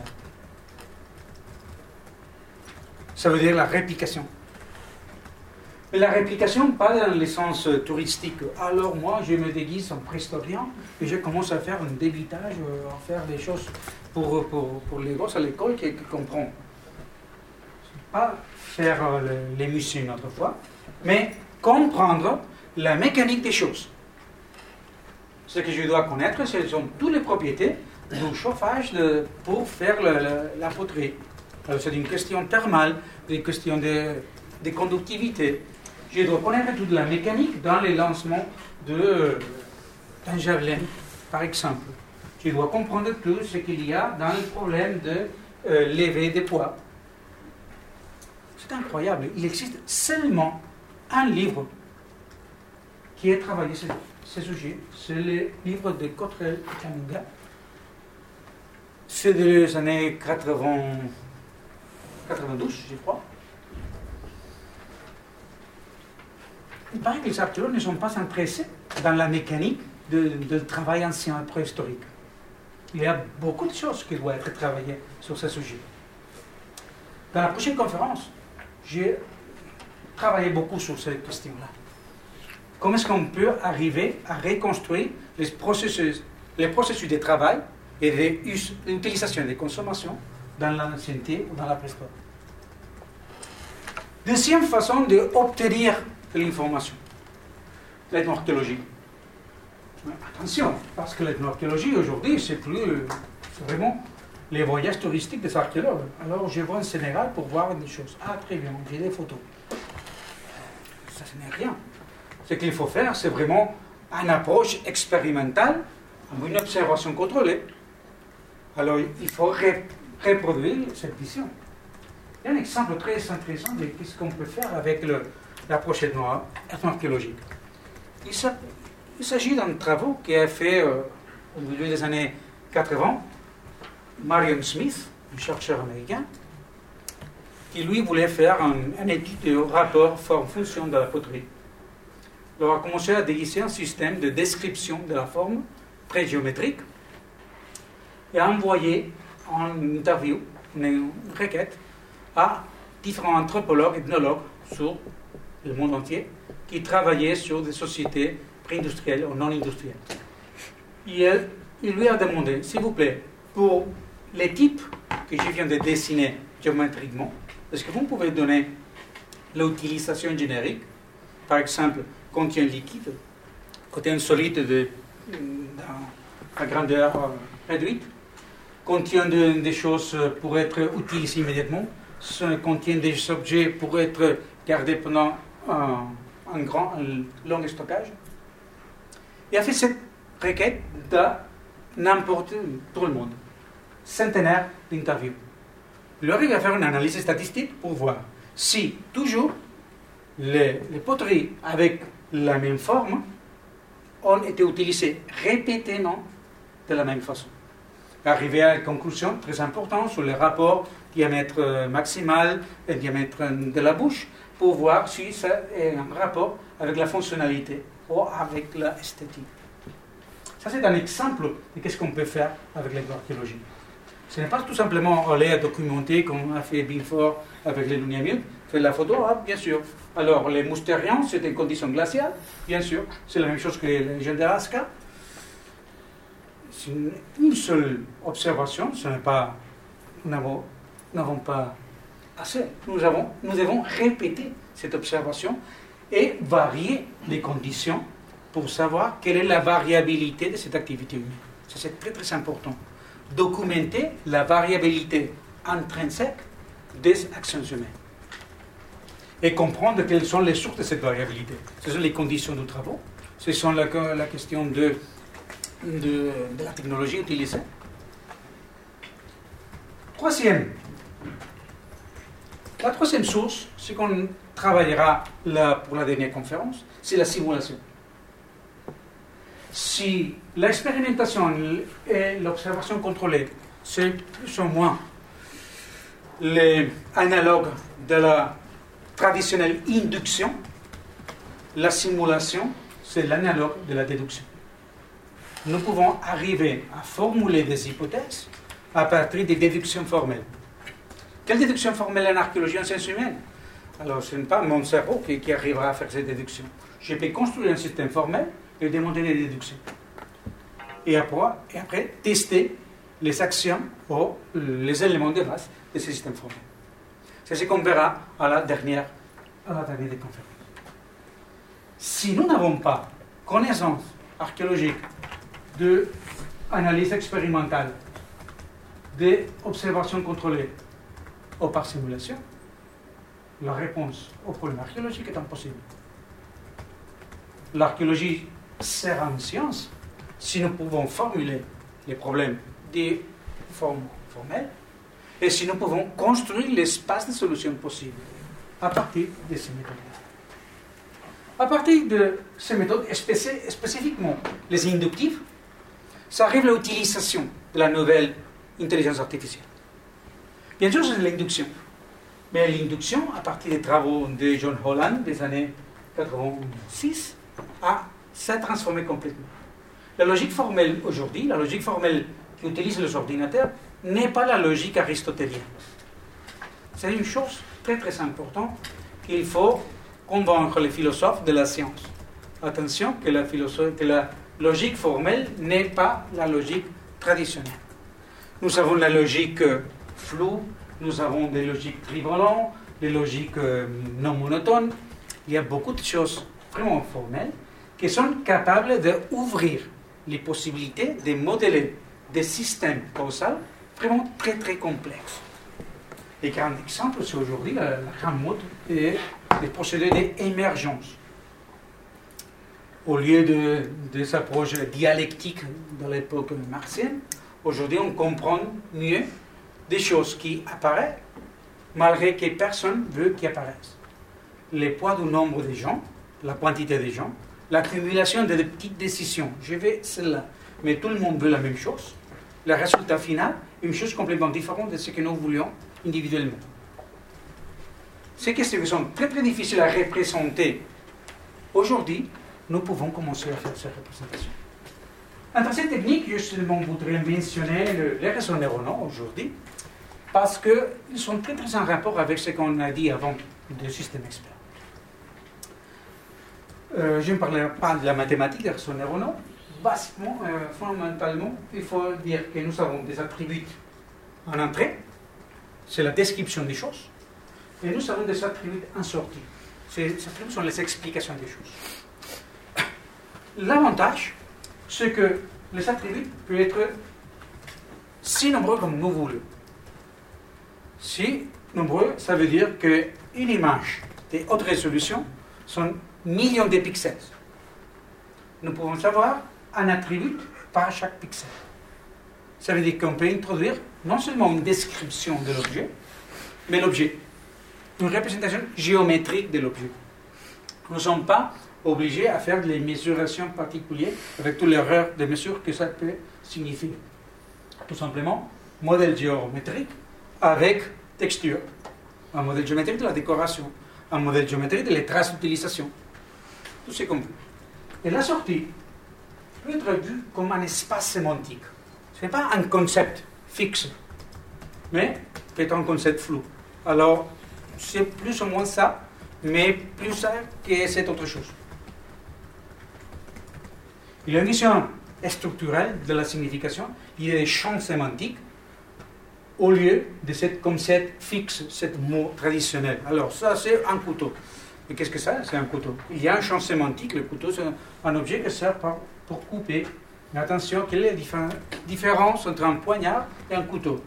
Ça veut dire la réplication. Mais la réplication, pas dans le sens touristique. Alors moi, je me déguise en préhistorien et je commence à faire un débitage, à faire des choses pour, pour, pour les gosses à l'école qui, qui comprennent. Pas faire les musées une autre fois, mais comprendre la mécanique des choses. Ce que je dois connaître, ce sont toutes les propriétés du chauffage de, pour faire le, le, la poterie. Alors, c'est une question thermale, une question de, de conductivité. Je dois connaître toute la mécanique dans les lancements de, d'un javelin, par exemple. Je dois comprendre tout ce qu'il y a dans le problème de euh, lever des poids. C'est incroyable. Il existe seulement un livre qui a travaillé ce, ce sujet. C'est le livre de Cottrell et Kaminga. C'est des années quatre-vingts, quatre-vingt-douze, je crois. Il paraît que les archéologues ne sont pas intéressés dans la mécanique de, de travail ancien préhistorique. Il y a beaucoup de choses qui doivent être travaillées sur ce sujet. Dans la prochaine conférence, j'ai travaillé beaucoup sur cette question-là. comment est-ce qu'on peut arriver à reconstruire les processus, les processus de travail et d'utilisation et de consommation dans l'ancienneté ou dans la préhistoire. Deuxième façon d'obtenir de l'information, l'ethnoarchéologie. Attention, parce que l'ethnoarchéologie aujourd'hui, c'est plus c'est vraiment les voyages touristiques des archéologues. Alors je vais au Sénégal pour voir des choses. Ah, très bien, j'ai des photos. Ça, ce n'est rien. Ce qu'il faut faire, c'est vraiment une approche expérimentale, une observation contrôlée. Alors il faut ré- reproduire cette vision. Il y a un exemple très intéressant de ce qu'on peut faire avec le, l'approche ethnoarchéologique. Il, il s'agit d'un travail qui a fait euh, au milieu des années quatre-vingts, Marion Smith, un chercheur américain, qui lui voulait faire un, une étude de rapport forme-fonction de la poterie. Il a commencé à déguiser un système de description de la forme très géométrique et a envoyé en interview, une requête, à différents anthropologues et ethnologues sur le monde entier qui travaillaient sur des sociétés pré-industrielles ou non industrielles. Et il lui a demandé, s'il vous plaît, pour les types que je viens de dessiner géométriquement, est-ce que vous pouvez donner l'utilisation générique, par exemple, contient liquide, contient solide de, à grandeur réduite, contient de, des choses pour être utilisées immédiatement, contient des objets pour être gardés pendant un, un grand, un long stockage. Il a fait cette requête dans n'importe tout le monde. Centenaire d'interviews. Il arrive à faire une analyse statistique pour voir si toujours les, les poteries avec la même forme ont été utilisées répétément de la même façon. Arrivé à une conclusion très importante sur le rapport diamètre maximal et diamètre de la bouche pour voir si ça est un rapport avec la fonctionnalité ou avec l'esthétique. Ça, c'est un exemple de ce qu'on peut faire avec l'archéologie. Ce n'est pas tout simplement aller à documenter comme a fait Binford avec les Lunyamules, faire la photo, ah, bien sûr. Alors, les Moustériens, c'était une condition glaciale, bien sûr. C'est la même chose que les gens d'Alaska. C'est une, une seule observation, ce n'est pas, nous n'avons, n'avons pas assez. Nous, avons, nous devons répéter cette observation et varier les conditions pour savoir quelle est la variabilité de cette activité humaine. Ça, c'est très très important. Documenter la variabilité intrinsèque des actions humaines et comprendre quelles sont les sources de cette variabilité. Ce sont les conditions du travail, ce sont la, la question de, de, de la technologie utilisée. Troisième, la troisième source, ce qu'on travaillera là pour la dernière conférence, c'est la simulation. Si l'expérimentation et l'observation contrôlée, c'est plus ou moins les analogues de la traditionnelle induction, la simulation, c'est l'analogue de la déduction. Nous pouvons arriver à formuler des hypothèses à partir des déductions formelles. Quelle déduction formelle en archéologie en sciences humaines? Alors, ce n'est pas mon cerveau qui, qui arrivera à faire ces déductions. Je peux construire un système formel et démontrer des déductions. Et après, et après tester les actions ou les éléments de base de ce système formel. C'est ce qu'on verra à la dernière, à la dernière des conférences. Si nous n'avons pas connaissance archéologique d'analyse expérimentale, d'observation contrôlée ou par simulation, la réponse au problème archéologique est impossible. L'archéologie sert à une science si nous pouvons formuler les problèmes des formes formelles et si nous pouvons construire l'espace de solutions possibles à partir de ces méthodes. À partir de ces méthodes, spécif- spécifiquement les inductives, ça arrive à l'utilisation de la nouvelle intelligence artificielle. Bien sûr, c'est l'induction. Mais l'induction, à partir des travaux de John Holland des années quatre-vingt-six, a s'est transformée complètement. La logique formelle aujourd'hui, la logique formelle qui utilise les ordinateurs, n'est pas la logique aristotelienne. C'est une chose très très importante qu'il faut convaincre les philosophes de la science attention que la, philosophie, que la logique formelle n'est pas la logique traditionnelle. Nous avons la logique floue, nous avons des logiques trivalentes, des logiques non monotones. Il y a beaucoup de choses vraiment formelles qui sont capables d'ouvrir les possibilités de modeler des systèmes causaux vraiment très très complexes. Les grands exemples, c'est aujourd'hui la, la grande mode des, des procédés d'émergence. Au lieu de, des approches dialectiques de l'époque marxienne, aujourd'hui on comprend mieux des choses qui apparaissent malgré que personne ne veut qu'ils apparaissent. Le poids du nombre de gens, la quantité de gens, l'accumulation de petites décisions. Je vais celle-là, mais tout le monde veut la même chose. Le résultat final, une chose complètement différente de ce que nous voulions individuellement. Ces questions qui sont très très difficiles à représenter aujourd'hui, nous pouvons commencer à faire ces représentations. Entre ces techniques, je seulement voudrais mentionner le, les réseaux neuronaux aujourd'hui, parce qu'ils sont très très en rapport avec ce qu'on a dit avant du système expert. Euh, je ne parlerai pas de la mathématique des réseaux neuronaux. Basiquement, euh, fondamentalement, il faut dire que nous avons des attributs en entrée, c'est la description des choses, et nous avons des attributs en sortie. Ces attributs sont les explications des choses. L'avantage, c'est que les attributs peuvent être si nombreux comme nous voulons. Si nombreux, ça veut dire qu'une image de haute résolution sont millions de pixels. Nous pouvons savoir un attribut par chaque pixel. Ça veut dire qu'on peut introduire non seulement une description de l'objet, mais l'objet, une représentation géométrique de l'objet. Nous ne sommes pas obligés à faire des mesurations particulières avec toutes les erreurs de mesure que ça peut signifier. Tout simplement, modèle géométrique avec texture. Un modèle géométrique de la décoration. Un modèle géométrique de les traces d'utilisation. Tout ce qu'on veut. Et la sortie peut être vue comme un espace sémantique. Ce n'est pas un concept fixe, mais peut être un concept flou. Alors, c'est plus ou moins ça, mais plus ça que cette autre chose. Il y a une vision structurelle de la signification, il y a des champs sémantiques, au lieu de cette concept fixe, ce mot traditionnel. Alors, ça, c'est un couteau. Mais qu'est-ce que c'est? C'est un couteau. Il y a un champ sémantique, le couteau, c'est un objet qui sert pour couper. Mais attention, quelle est la différence entre un poignard et un couteau?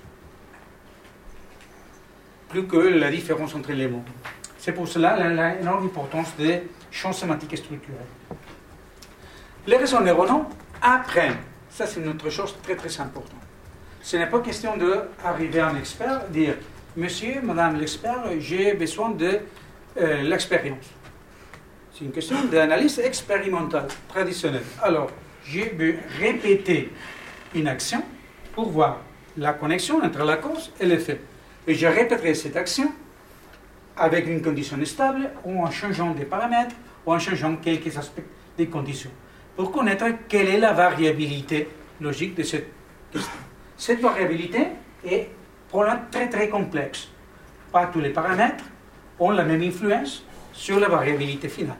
Plus que la différence entre les mots. C'est pour cela l'énorme importance des champs sémantiques structurels. Les réseaux neuronaux apprennent. Ça, c'est une autre chose très très importante. Ce n'est pas question d'arriver à un expert, dire « Monsieur, madame l'expert, j'ai besoin de euh, l'expérience. » C'est une question d'analyse expérimentale, traditionnelle. Alors, je vais répéter une action pour voir la connexion entre la cause et l'effet. Et je répéterai cette action avec une condition stable ou en changeant des paramètres ou en changeant quelques aspects des conditions pour connaître quelle est la variabilité logique de cette question. Cette variabilité est probablement très très complexe. Pas tous les paramètres ont la même influence sur la variabilité finale.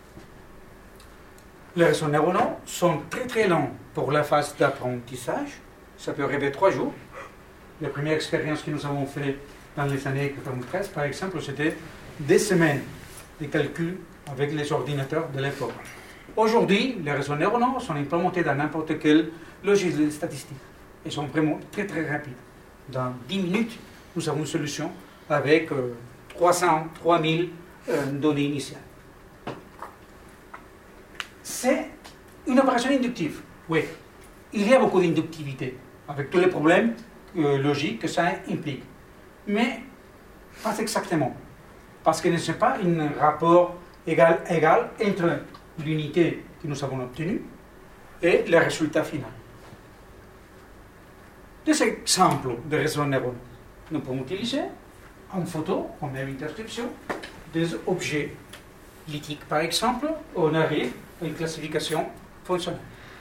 Les réseaux neuronaux sont très très longs pour la phase d'apprentissage. Ça peut arriver trois jours. La première expérience que nous avons faite dans les années quatre-vingt-treize, par exemple, c'était des semaines de calcul avec les ordinateurs de l'époque. Aujourd'hui, les réseaux neuronaux sont implémentés dans n'importe quel logiciel statistique. Ils sont vraiment très très rapides. Dans dix minutes, nous avons une solution avec euh, trois cents, trois mille euh, données initiales. C'est une opération inductive. Oui, il y a beaucoup d'inductivité, avec tous les problèmes euh, logiques que ça implique. Mais pas exactement. Parce que ce n'est pas un rapport égal-égal entre l'unité que nous avons obtenue et le résultat final. Des exemples de réseaux neuronaux. Nous pouvons utiliser en photo, en même interception, des objets lithiques. Par exemple, on arrive à une classification fonctionnelle.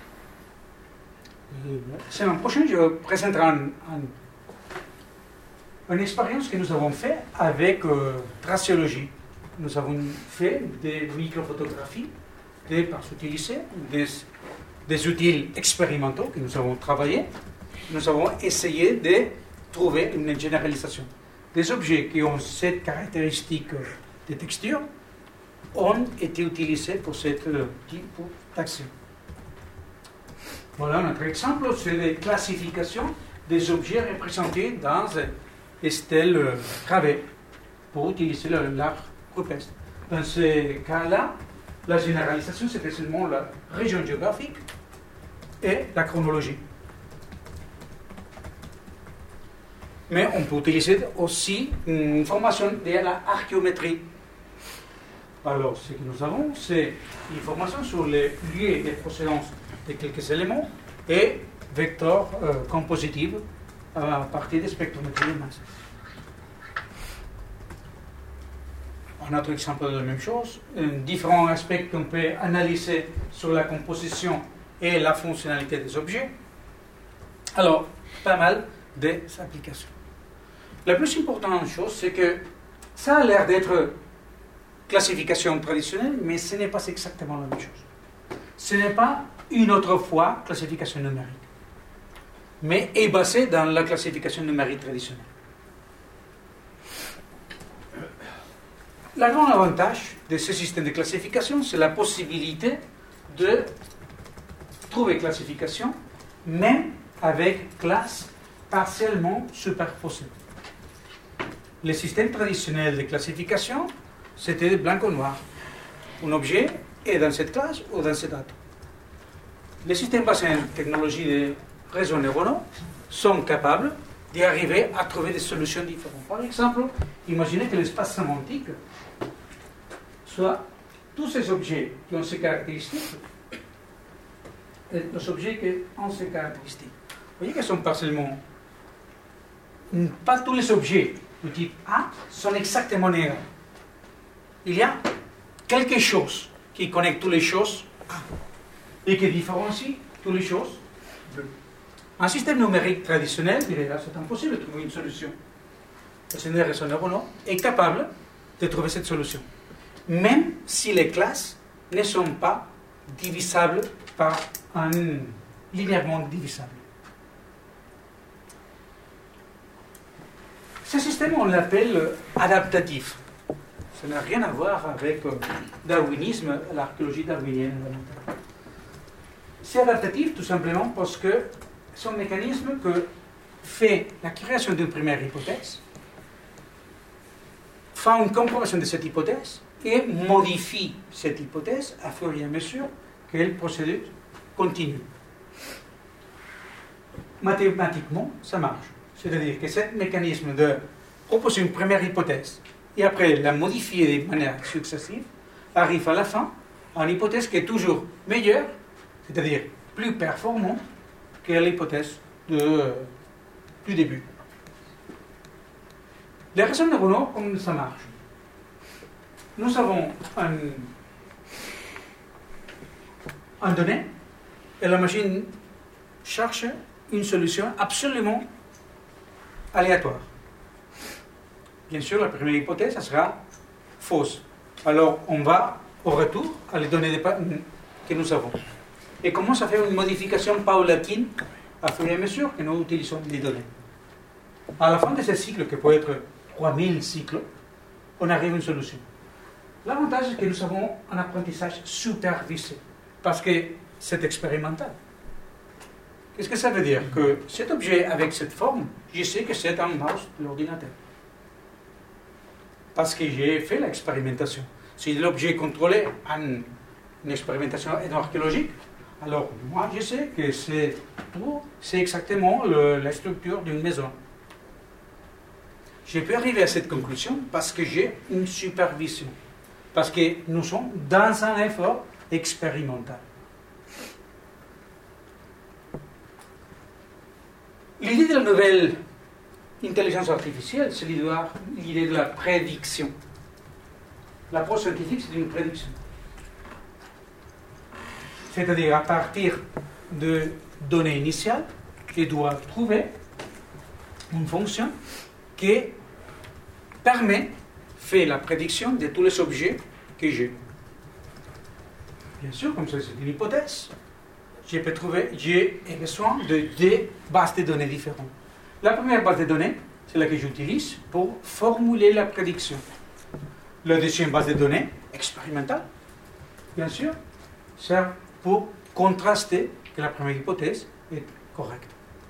La semaine prochaine, je présenterai un, un, une expérience que nous avons faite avec euh, tracéologie. Nous avons fait des microphotographies de par utiliser des, des outils expérimentaux que nous avons travaillés. Nous avons essayé de trouver une généralisation. Des objets qui ont cette caractéristique de texture ont été utilisés pour ce type d'action. Voilà notre exemple, c'est la classification des objets représentés dans des stèles gravées pour utiliser l'art rupestre. Dans ce cas-là, la généralisation, c'était seulement la région géographique et la chronologie. Mais on peut utiliser aussi une formation de la archéométrie. Alors, ce que nous avons, c'est une formation sur les lieux de procédance de quelques éléments et vecteurs euh, compositifs à partir des spectrométries de masse. Un autre exemple de la même chose, un différents aspects qu'on peut analyser sur la composition et la fonctionnalité des objets. Alors, pas mal d'applications. La plus importante chose, c'est que ça a l'air d'être classification traditionnelle, mais ce n'est pas exactement la même chose. Ce n'est pas une autre fois classification numérique, mais est basée dans la classification numérique traditionnelle. Le grand avantage de ce système de classification, c'est la possibilité de trouver classification, même avec classes partiellement superposées. Le système traditionnel de classification, c'était blanc ou noir. Un objet est dans cette classe ou dans cette autre. Les systèmes basés en technologie de réseaux neuronaux sont capables d'y arriver à trouver des solutions différentes. Par exemple, imaginez que l'espace sémantique soit tous ces objets qui ont ces caractéristiques et les objets qui ont ces caractéristiques. Vous voyez qu'ils sont partiellement... Pas tous les objets du type A sont exactement égaux. Il y a quelque chose qui connecte toutes les choses A et qui différencie toutes les choses B. Un système numérique traditionnel dirait là, c'est impossible de trouver une solution. Le système de réseaux neuronaux est capable de trouver cette solution, même si les classes ne sont pas divisables par un linéairement divisable. Ce système, on l'appelle adaptatif. Ça n'a rien à voir avec le darwinisme, l'archéologie darwinienne. C'est adaptatif tout simplement parce que c'est un mécanisme que fait la création d'une première hypothèse, fait une compréhension de cette hypothèse et modifie cette hypothèse à fur et à mesure que le procédé continue. Mathématiquement, ça marche. C'est-à-dire que ce mécanisme de proposer une première hypothèse et après la modifier de manière successive arrive à la fin à une hypothèse qui est toujours meilleure, c'est-à-dire plus performante que l'hypothèse de, du début. Les réseaux neuronaux, comment ça marche? Nous avons un, un donné et la machine cherche une solution absolument aléatoire. Bien sûr, la première hypothèse, ça sera fausse. Alors, on va au retour à les données que nous avons. Et commence à faire une modification paulatine à fur et à mesure que nous utilisons les données. À la fin de ce cycle, qui peut être trois mille cycles, on arrive à une solution. L'avantage, c'est que nous avons un apprentissage supervisé, parce que c'est expérimental. Qu'est-ce que ça veut dire? Que cet objet avec cette forme, je sais que c'est un mouse de l'ordinateur. Parce que j'ai fait l'expérimentation. Si l'objet contrôlé en une expérimentation archéologique, alors moi je sais que c'est tout, c'est exactement le, la structure d'une maison. Je peux arriver à cette conclusion parce que j'ai une supervision. Parce que nous sommes dans un effort expérimental. L'idée de la nouvelle intelligence artificielle, c'est l'idée de la prédiction. L'approche scientifique, c'est une prédiction. C'est-à-dire, à partir de données initiales, je dois trouver une fonction qui permet, fait la prédiction de tous les objets que j'ai. Bien sûr, comme ça, c'est une hypothèse. J'ai trouvé, j'ai besoin de deux bases de données différentes. La première base de données, c'est la que j'utilise pour formuler la prédiction. La deuxième base de données, expérimentale, bien sûr, sert pour contraster que la première hypothèse est correcte.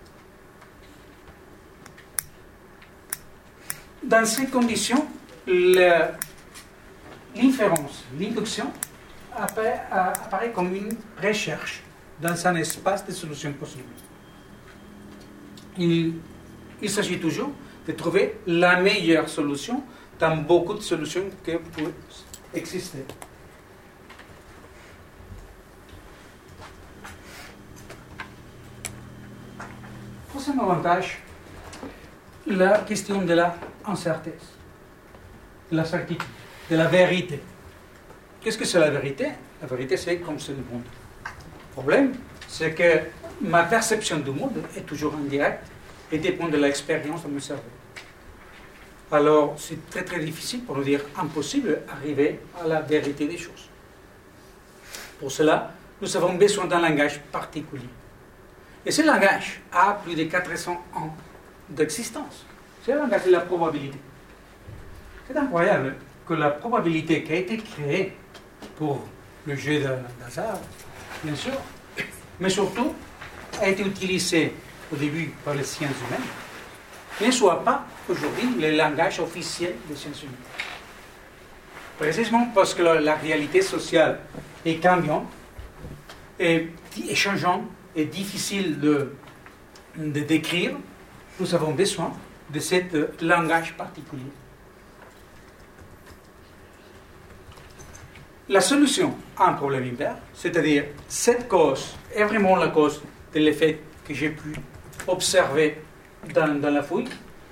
Dans ces conditions, l'inférence, l'induction apparaît, apparaît comme une recherche dans un espace de solutions possibles. Il, il s'agit toujours de trouver la meilleure solution dans beaucoup de solutions qui peuvent exister. Troisième avantage, la question de la incertitude, de la certitude, de la vérité. Qu'est-ce que c'est la vérité? La vérité, c'est comme c'est le monde. Le problème, c'est que ma perception du monde est toujours indirecte et dépend de l'expérience de mon cerveau. Alors, c'est très très difficile, pour ne dire impossible, d'arriver à la vérité des choses. Pour cela, nous avons besoin d'un langage particulier. Et ce langage a plus de quatre cents ans d'existence. C'est le langage de la probabilité. C'est incroyable que la probabilité qui a été créée pour le jeu d'hasard, bien sûr, mais surtout a été utilisée au début par les sciences humaines, ne soit pas aujourd'hui le langage officiel des sciences humaines. Précisément parce que la, la réalité sociale est cambiante, et, et changeante, et difficile de, de décrire, nous avons besoin de ce langage particulier. La solution à un problème impair, c'est-à-dire cette cause est vraiment la cause de l'effet que j'ai pu observer dans, dans la fouille,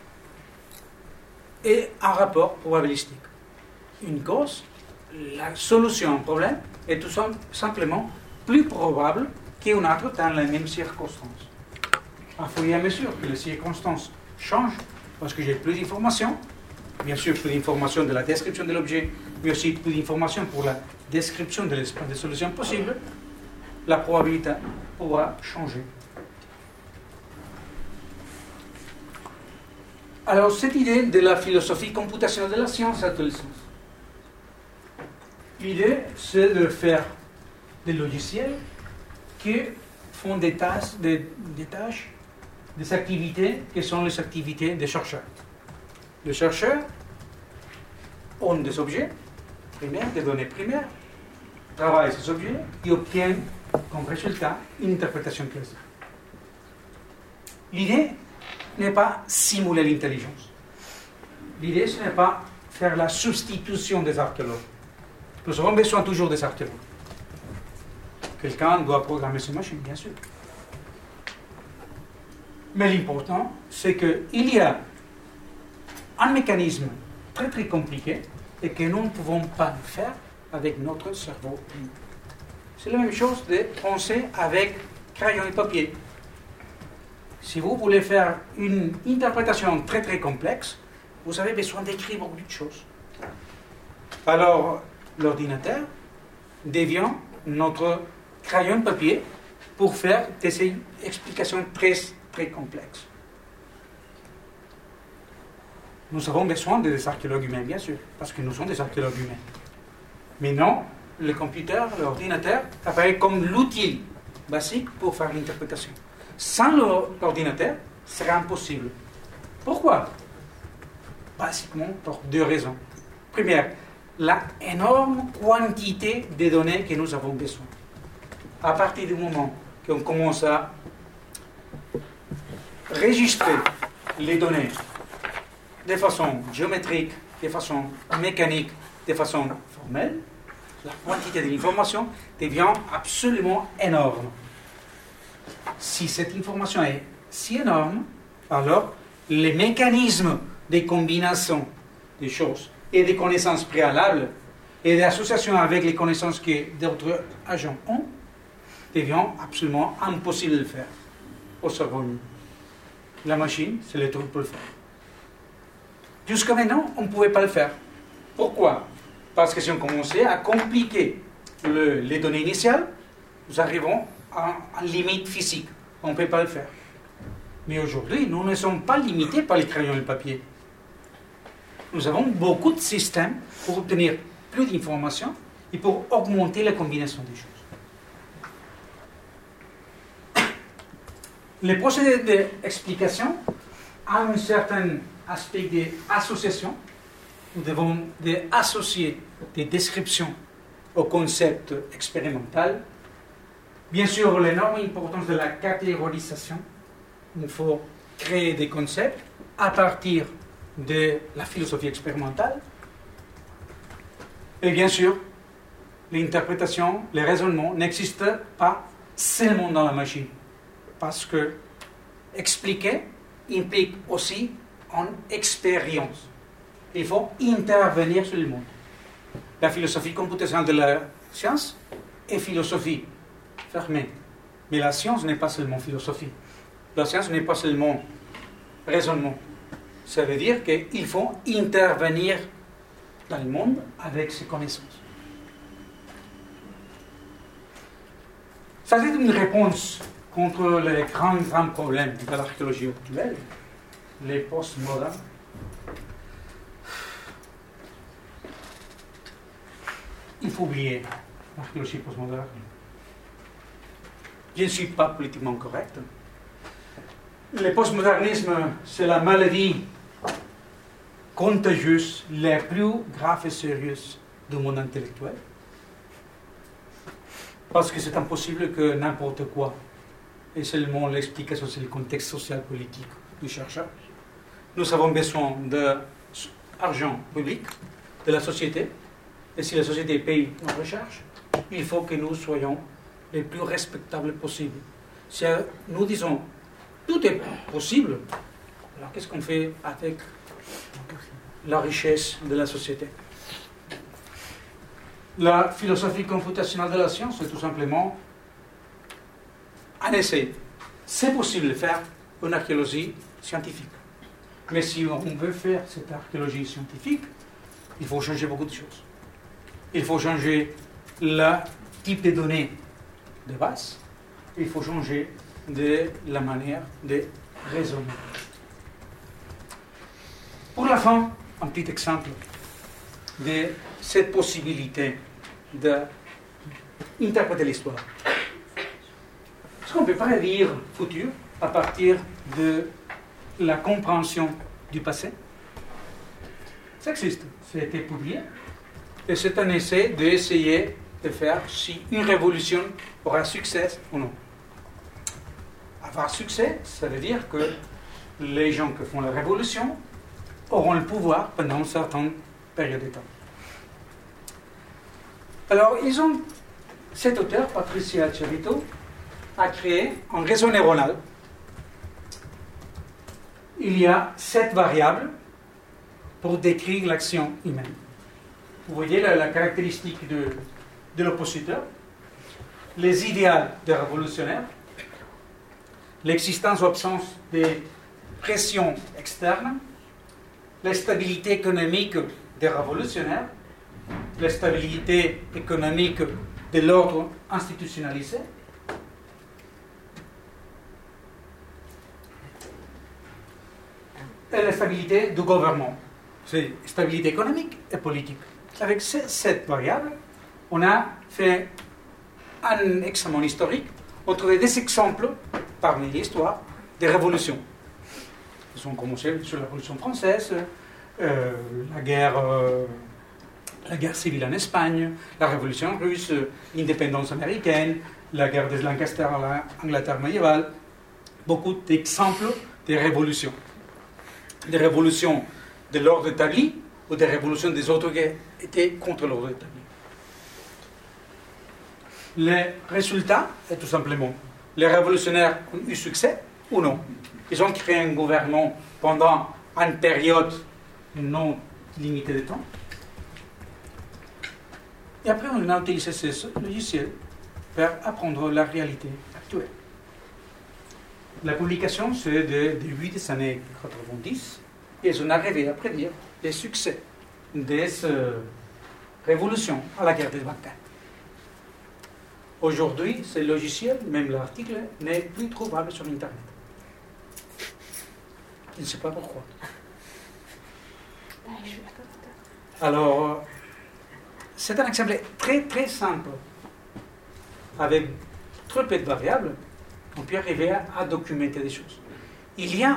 est un rapport probabilistique. Une cause, la solution à un problème est tout simplement plus probable qu'une autre dans les mêmes circonstances. À fur et à mesure que les circonstances changent, parce que j'ai plus d'informations, bien sûr plus d'informations de la description de l'objet, mais aussi plus d'informations pour la description de l'espace de solutions possibles, la probabilité pourra changer. Alors, cette idée de la philosophie computationnelle de la science a tout le sens. L'idée, c'est de faire des logiciels qui font des tâches, des, des tâches, des activités qui sont les activités des chercheurs. Les chercheurs ont des objets primaires, des données primaires, travaillent ces objets et obtiennent comme résultat une interprétation classique. L'idée n'est pas simuler l'intelligence. L'idée, ce n'est pas faire la substitution des archéologues. Nous avons besoin toujours des archéologues. Quelqu'un doit programmer ces machines, bien sûr. Mais l'important, c'est qu'il y a un mécanisme très très compliqué et que nous ne pouvons pas faire avec notre cerveau. C'est la même chose de penser avec crayon et papier. Si vous voulez faire une interprétation très très complexe, vous avez besoin d'écrire beaucoup de choses. Alors, l'ordinateur devient notre crayon et papier pour faire des explications très très complexes. Nous avons besoin des archéologues humains, bien sûr, parce que nous sommes des archéologues humains. Mais non, le computer, l'ordinateur, apparaît comme l'outil basique pour faire l'interprétation. Sans l'ordinateur, ce serait impossible. Pourquoi? Basiquement pour deux raisons. Première, la énorme quantité de données que nous avons besoin. À partir du moment qu'on commence à enregistrer les données de façon géométrique, de façon mécanique, de façon formelle, la quantité de l'information devient absolument énorme. Si cette information est si énorme, alors les mécanismes de combinaison des choses et des connaissances préalables et d'association avec les connaissances que d'autres agents ont devient absolument impossible de le faire au cerveau humain. La machine, c'est le truc pour le faire. Jusqu'à maintenant, on ne pouvait pas le faire. Pourquoi? Parce que si on commençait à compliquer le, les données initiales, nous arrivons à une limite physique. On ne peut pas le faire. Mais aujourd'hui, nous ne sommes pas limités par les crayons et le papier. Nous avons beaucoup de systèmes pour obtenir plus d'informations et pour augmenter la combinaison des choses. Les procédés d'explication ont un certain aspect d'association. Nous devons associer des descriptions au concept expérimental. Bien sûr, l'énorme importance de la catégorisation. Il faut créer des concepts à partir de la philosophie expérimentale. Et bien sûr, l'interprétation, le raisonnement n'existent pas seulement dans la machine. Parce que expliquer implique aussi une expérience. Il faut intervenir sur le monde. La philosophie computationnelle de la science est philosophie fermée. Mais la science n'est pas seulement philosophie. La science n'est pas seulement raisonnement. Ça veut dire qu'il faut intervenir dans le monde avec ses connaissances. Ça, c'est une réponse contre les grands, grands problèmes de l'archéologie actuelle, les postmodernes. Il faut oublier l'archéologie postmoderne. Je ne suis pas politiquement correct. Le postmodernisme, c'est la maladie contagieuse la plus grave et sérieuse du monde intellectuel. Parce que c'est impossible que n'importe quoi ait seulement l'explication sur le contexte social politique du chercheur. Nous avons besoin d'argent public de la société. Et si la société paye nos recherches, il faut que nous soyons les plus respectables possibles. Si nous disons tout est possible, alors qu'est-ce qu'on fait avec la richesse de la société? La philosophie computationnelle de la science, c'est tout simplement un essai. C'est possible de faire une archéologie scientifique. Mais si on veut faire cette archéologie scientifique, il faut changer beaucoup de choses. Il faut changer le type de données de base. Il faut changer de la manière de raisonner. Pour la fin, un petit exemple de cette possibilité d'interpréter l'histoire. Est-ce qu'on peut prédire le futur à partir de la compréhension du passé? Ça existe, ça a été publié. Et c'est un essai d'essayer de faire si une révolution aura succès ou non. Avoir succès, ça veut dire que les gens qui font la révolution auront le pouvoir pendant une certaine période de temps. Alors, ils ont, cet auteur, Patricia Chavito, a créé un réseau neuronal. Il y a sept variables pour décrire l'action humaine. Vous voyez la, la caractéristique de, de l'oppositeur, les idéaux des révolutionnaires, l'existence ou absence des pressions externes, la stabilité économique des révolutionnaires, la stabilité économique de l'ordre institutionnalisé, et la stabilité du gouvernement. C'est stabilité économique et politique. Avec ces sept variables, on a fait un examen historique. On trouvait des exemples parmi l'histoire des révolutions. Ils ont commencé sur la Révolution française, euh, la, guerre, euh, la guerre civile en Espagne, la Révolution russe, l'indépendance américaine, la guerre de Lancaster à l'Angleterre médiévale. Beaucoup d'exemples de révolutions. Des révolutions de l'ordre établi ou des révolutions des autres qui étaient contre l'ordre établi. Le résultat est tout simplement, les révolutionnaires ont eu succès ou non. Ils ont créé un gouvernement pendant une période non limitée de temps. Et après, on a utilisé ce logiciel pour apprendre la réalité actuelle. La publication, c'est de début des années quatre-vingt-dix, et ils ont arrivé à prédire les succès de cette révolution à la guerre des Balkans. Aujourd'hui, ce logiciel, même l'article, n'est plus trouvable sur Internet. Je ne sais pas pourquoi. Alors, c'est un exemple très très simple. Avec très peu de variables, on peut arriver à, à documenter des choses. Il y a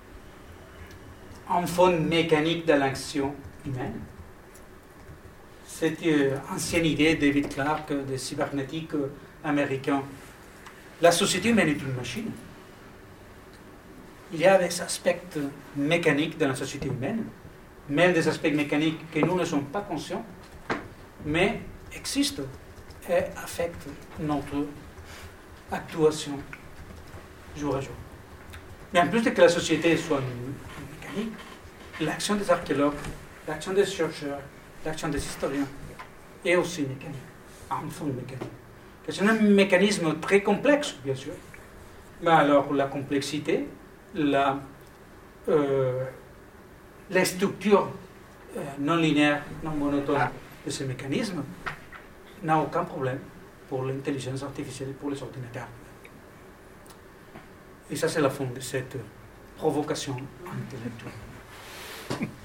un fond mécanique de l'action humaine. C'est une ancienne idée de David Clarke, des cybernétiques américains. La société humaine est une machine. Il y a des aspects mécaniques dans la société humaine, même des aspects mécaniques que nous ne sommes pas conscients, mais existent et affectent notre actuation jour à jour. Mais en plus de que la société soit mécanique, l'action des archéologues, l'action des chercheurs, l'action des historiens est aussi mécanique, en fond mécanique. C'est un mécanisme très complexe, bien sûr. Mais alors, la complexité, la, euh, les structures euh, non linéaires, non monotones de ces mécanismes n'a aucun problème pour l'intelligence artificielle et pour les ordinateurs. Et ça, c'est la fin de cette provocation intellectuelle.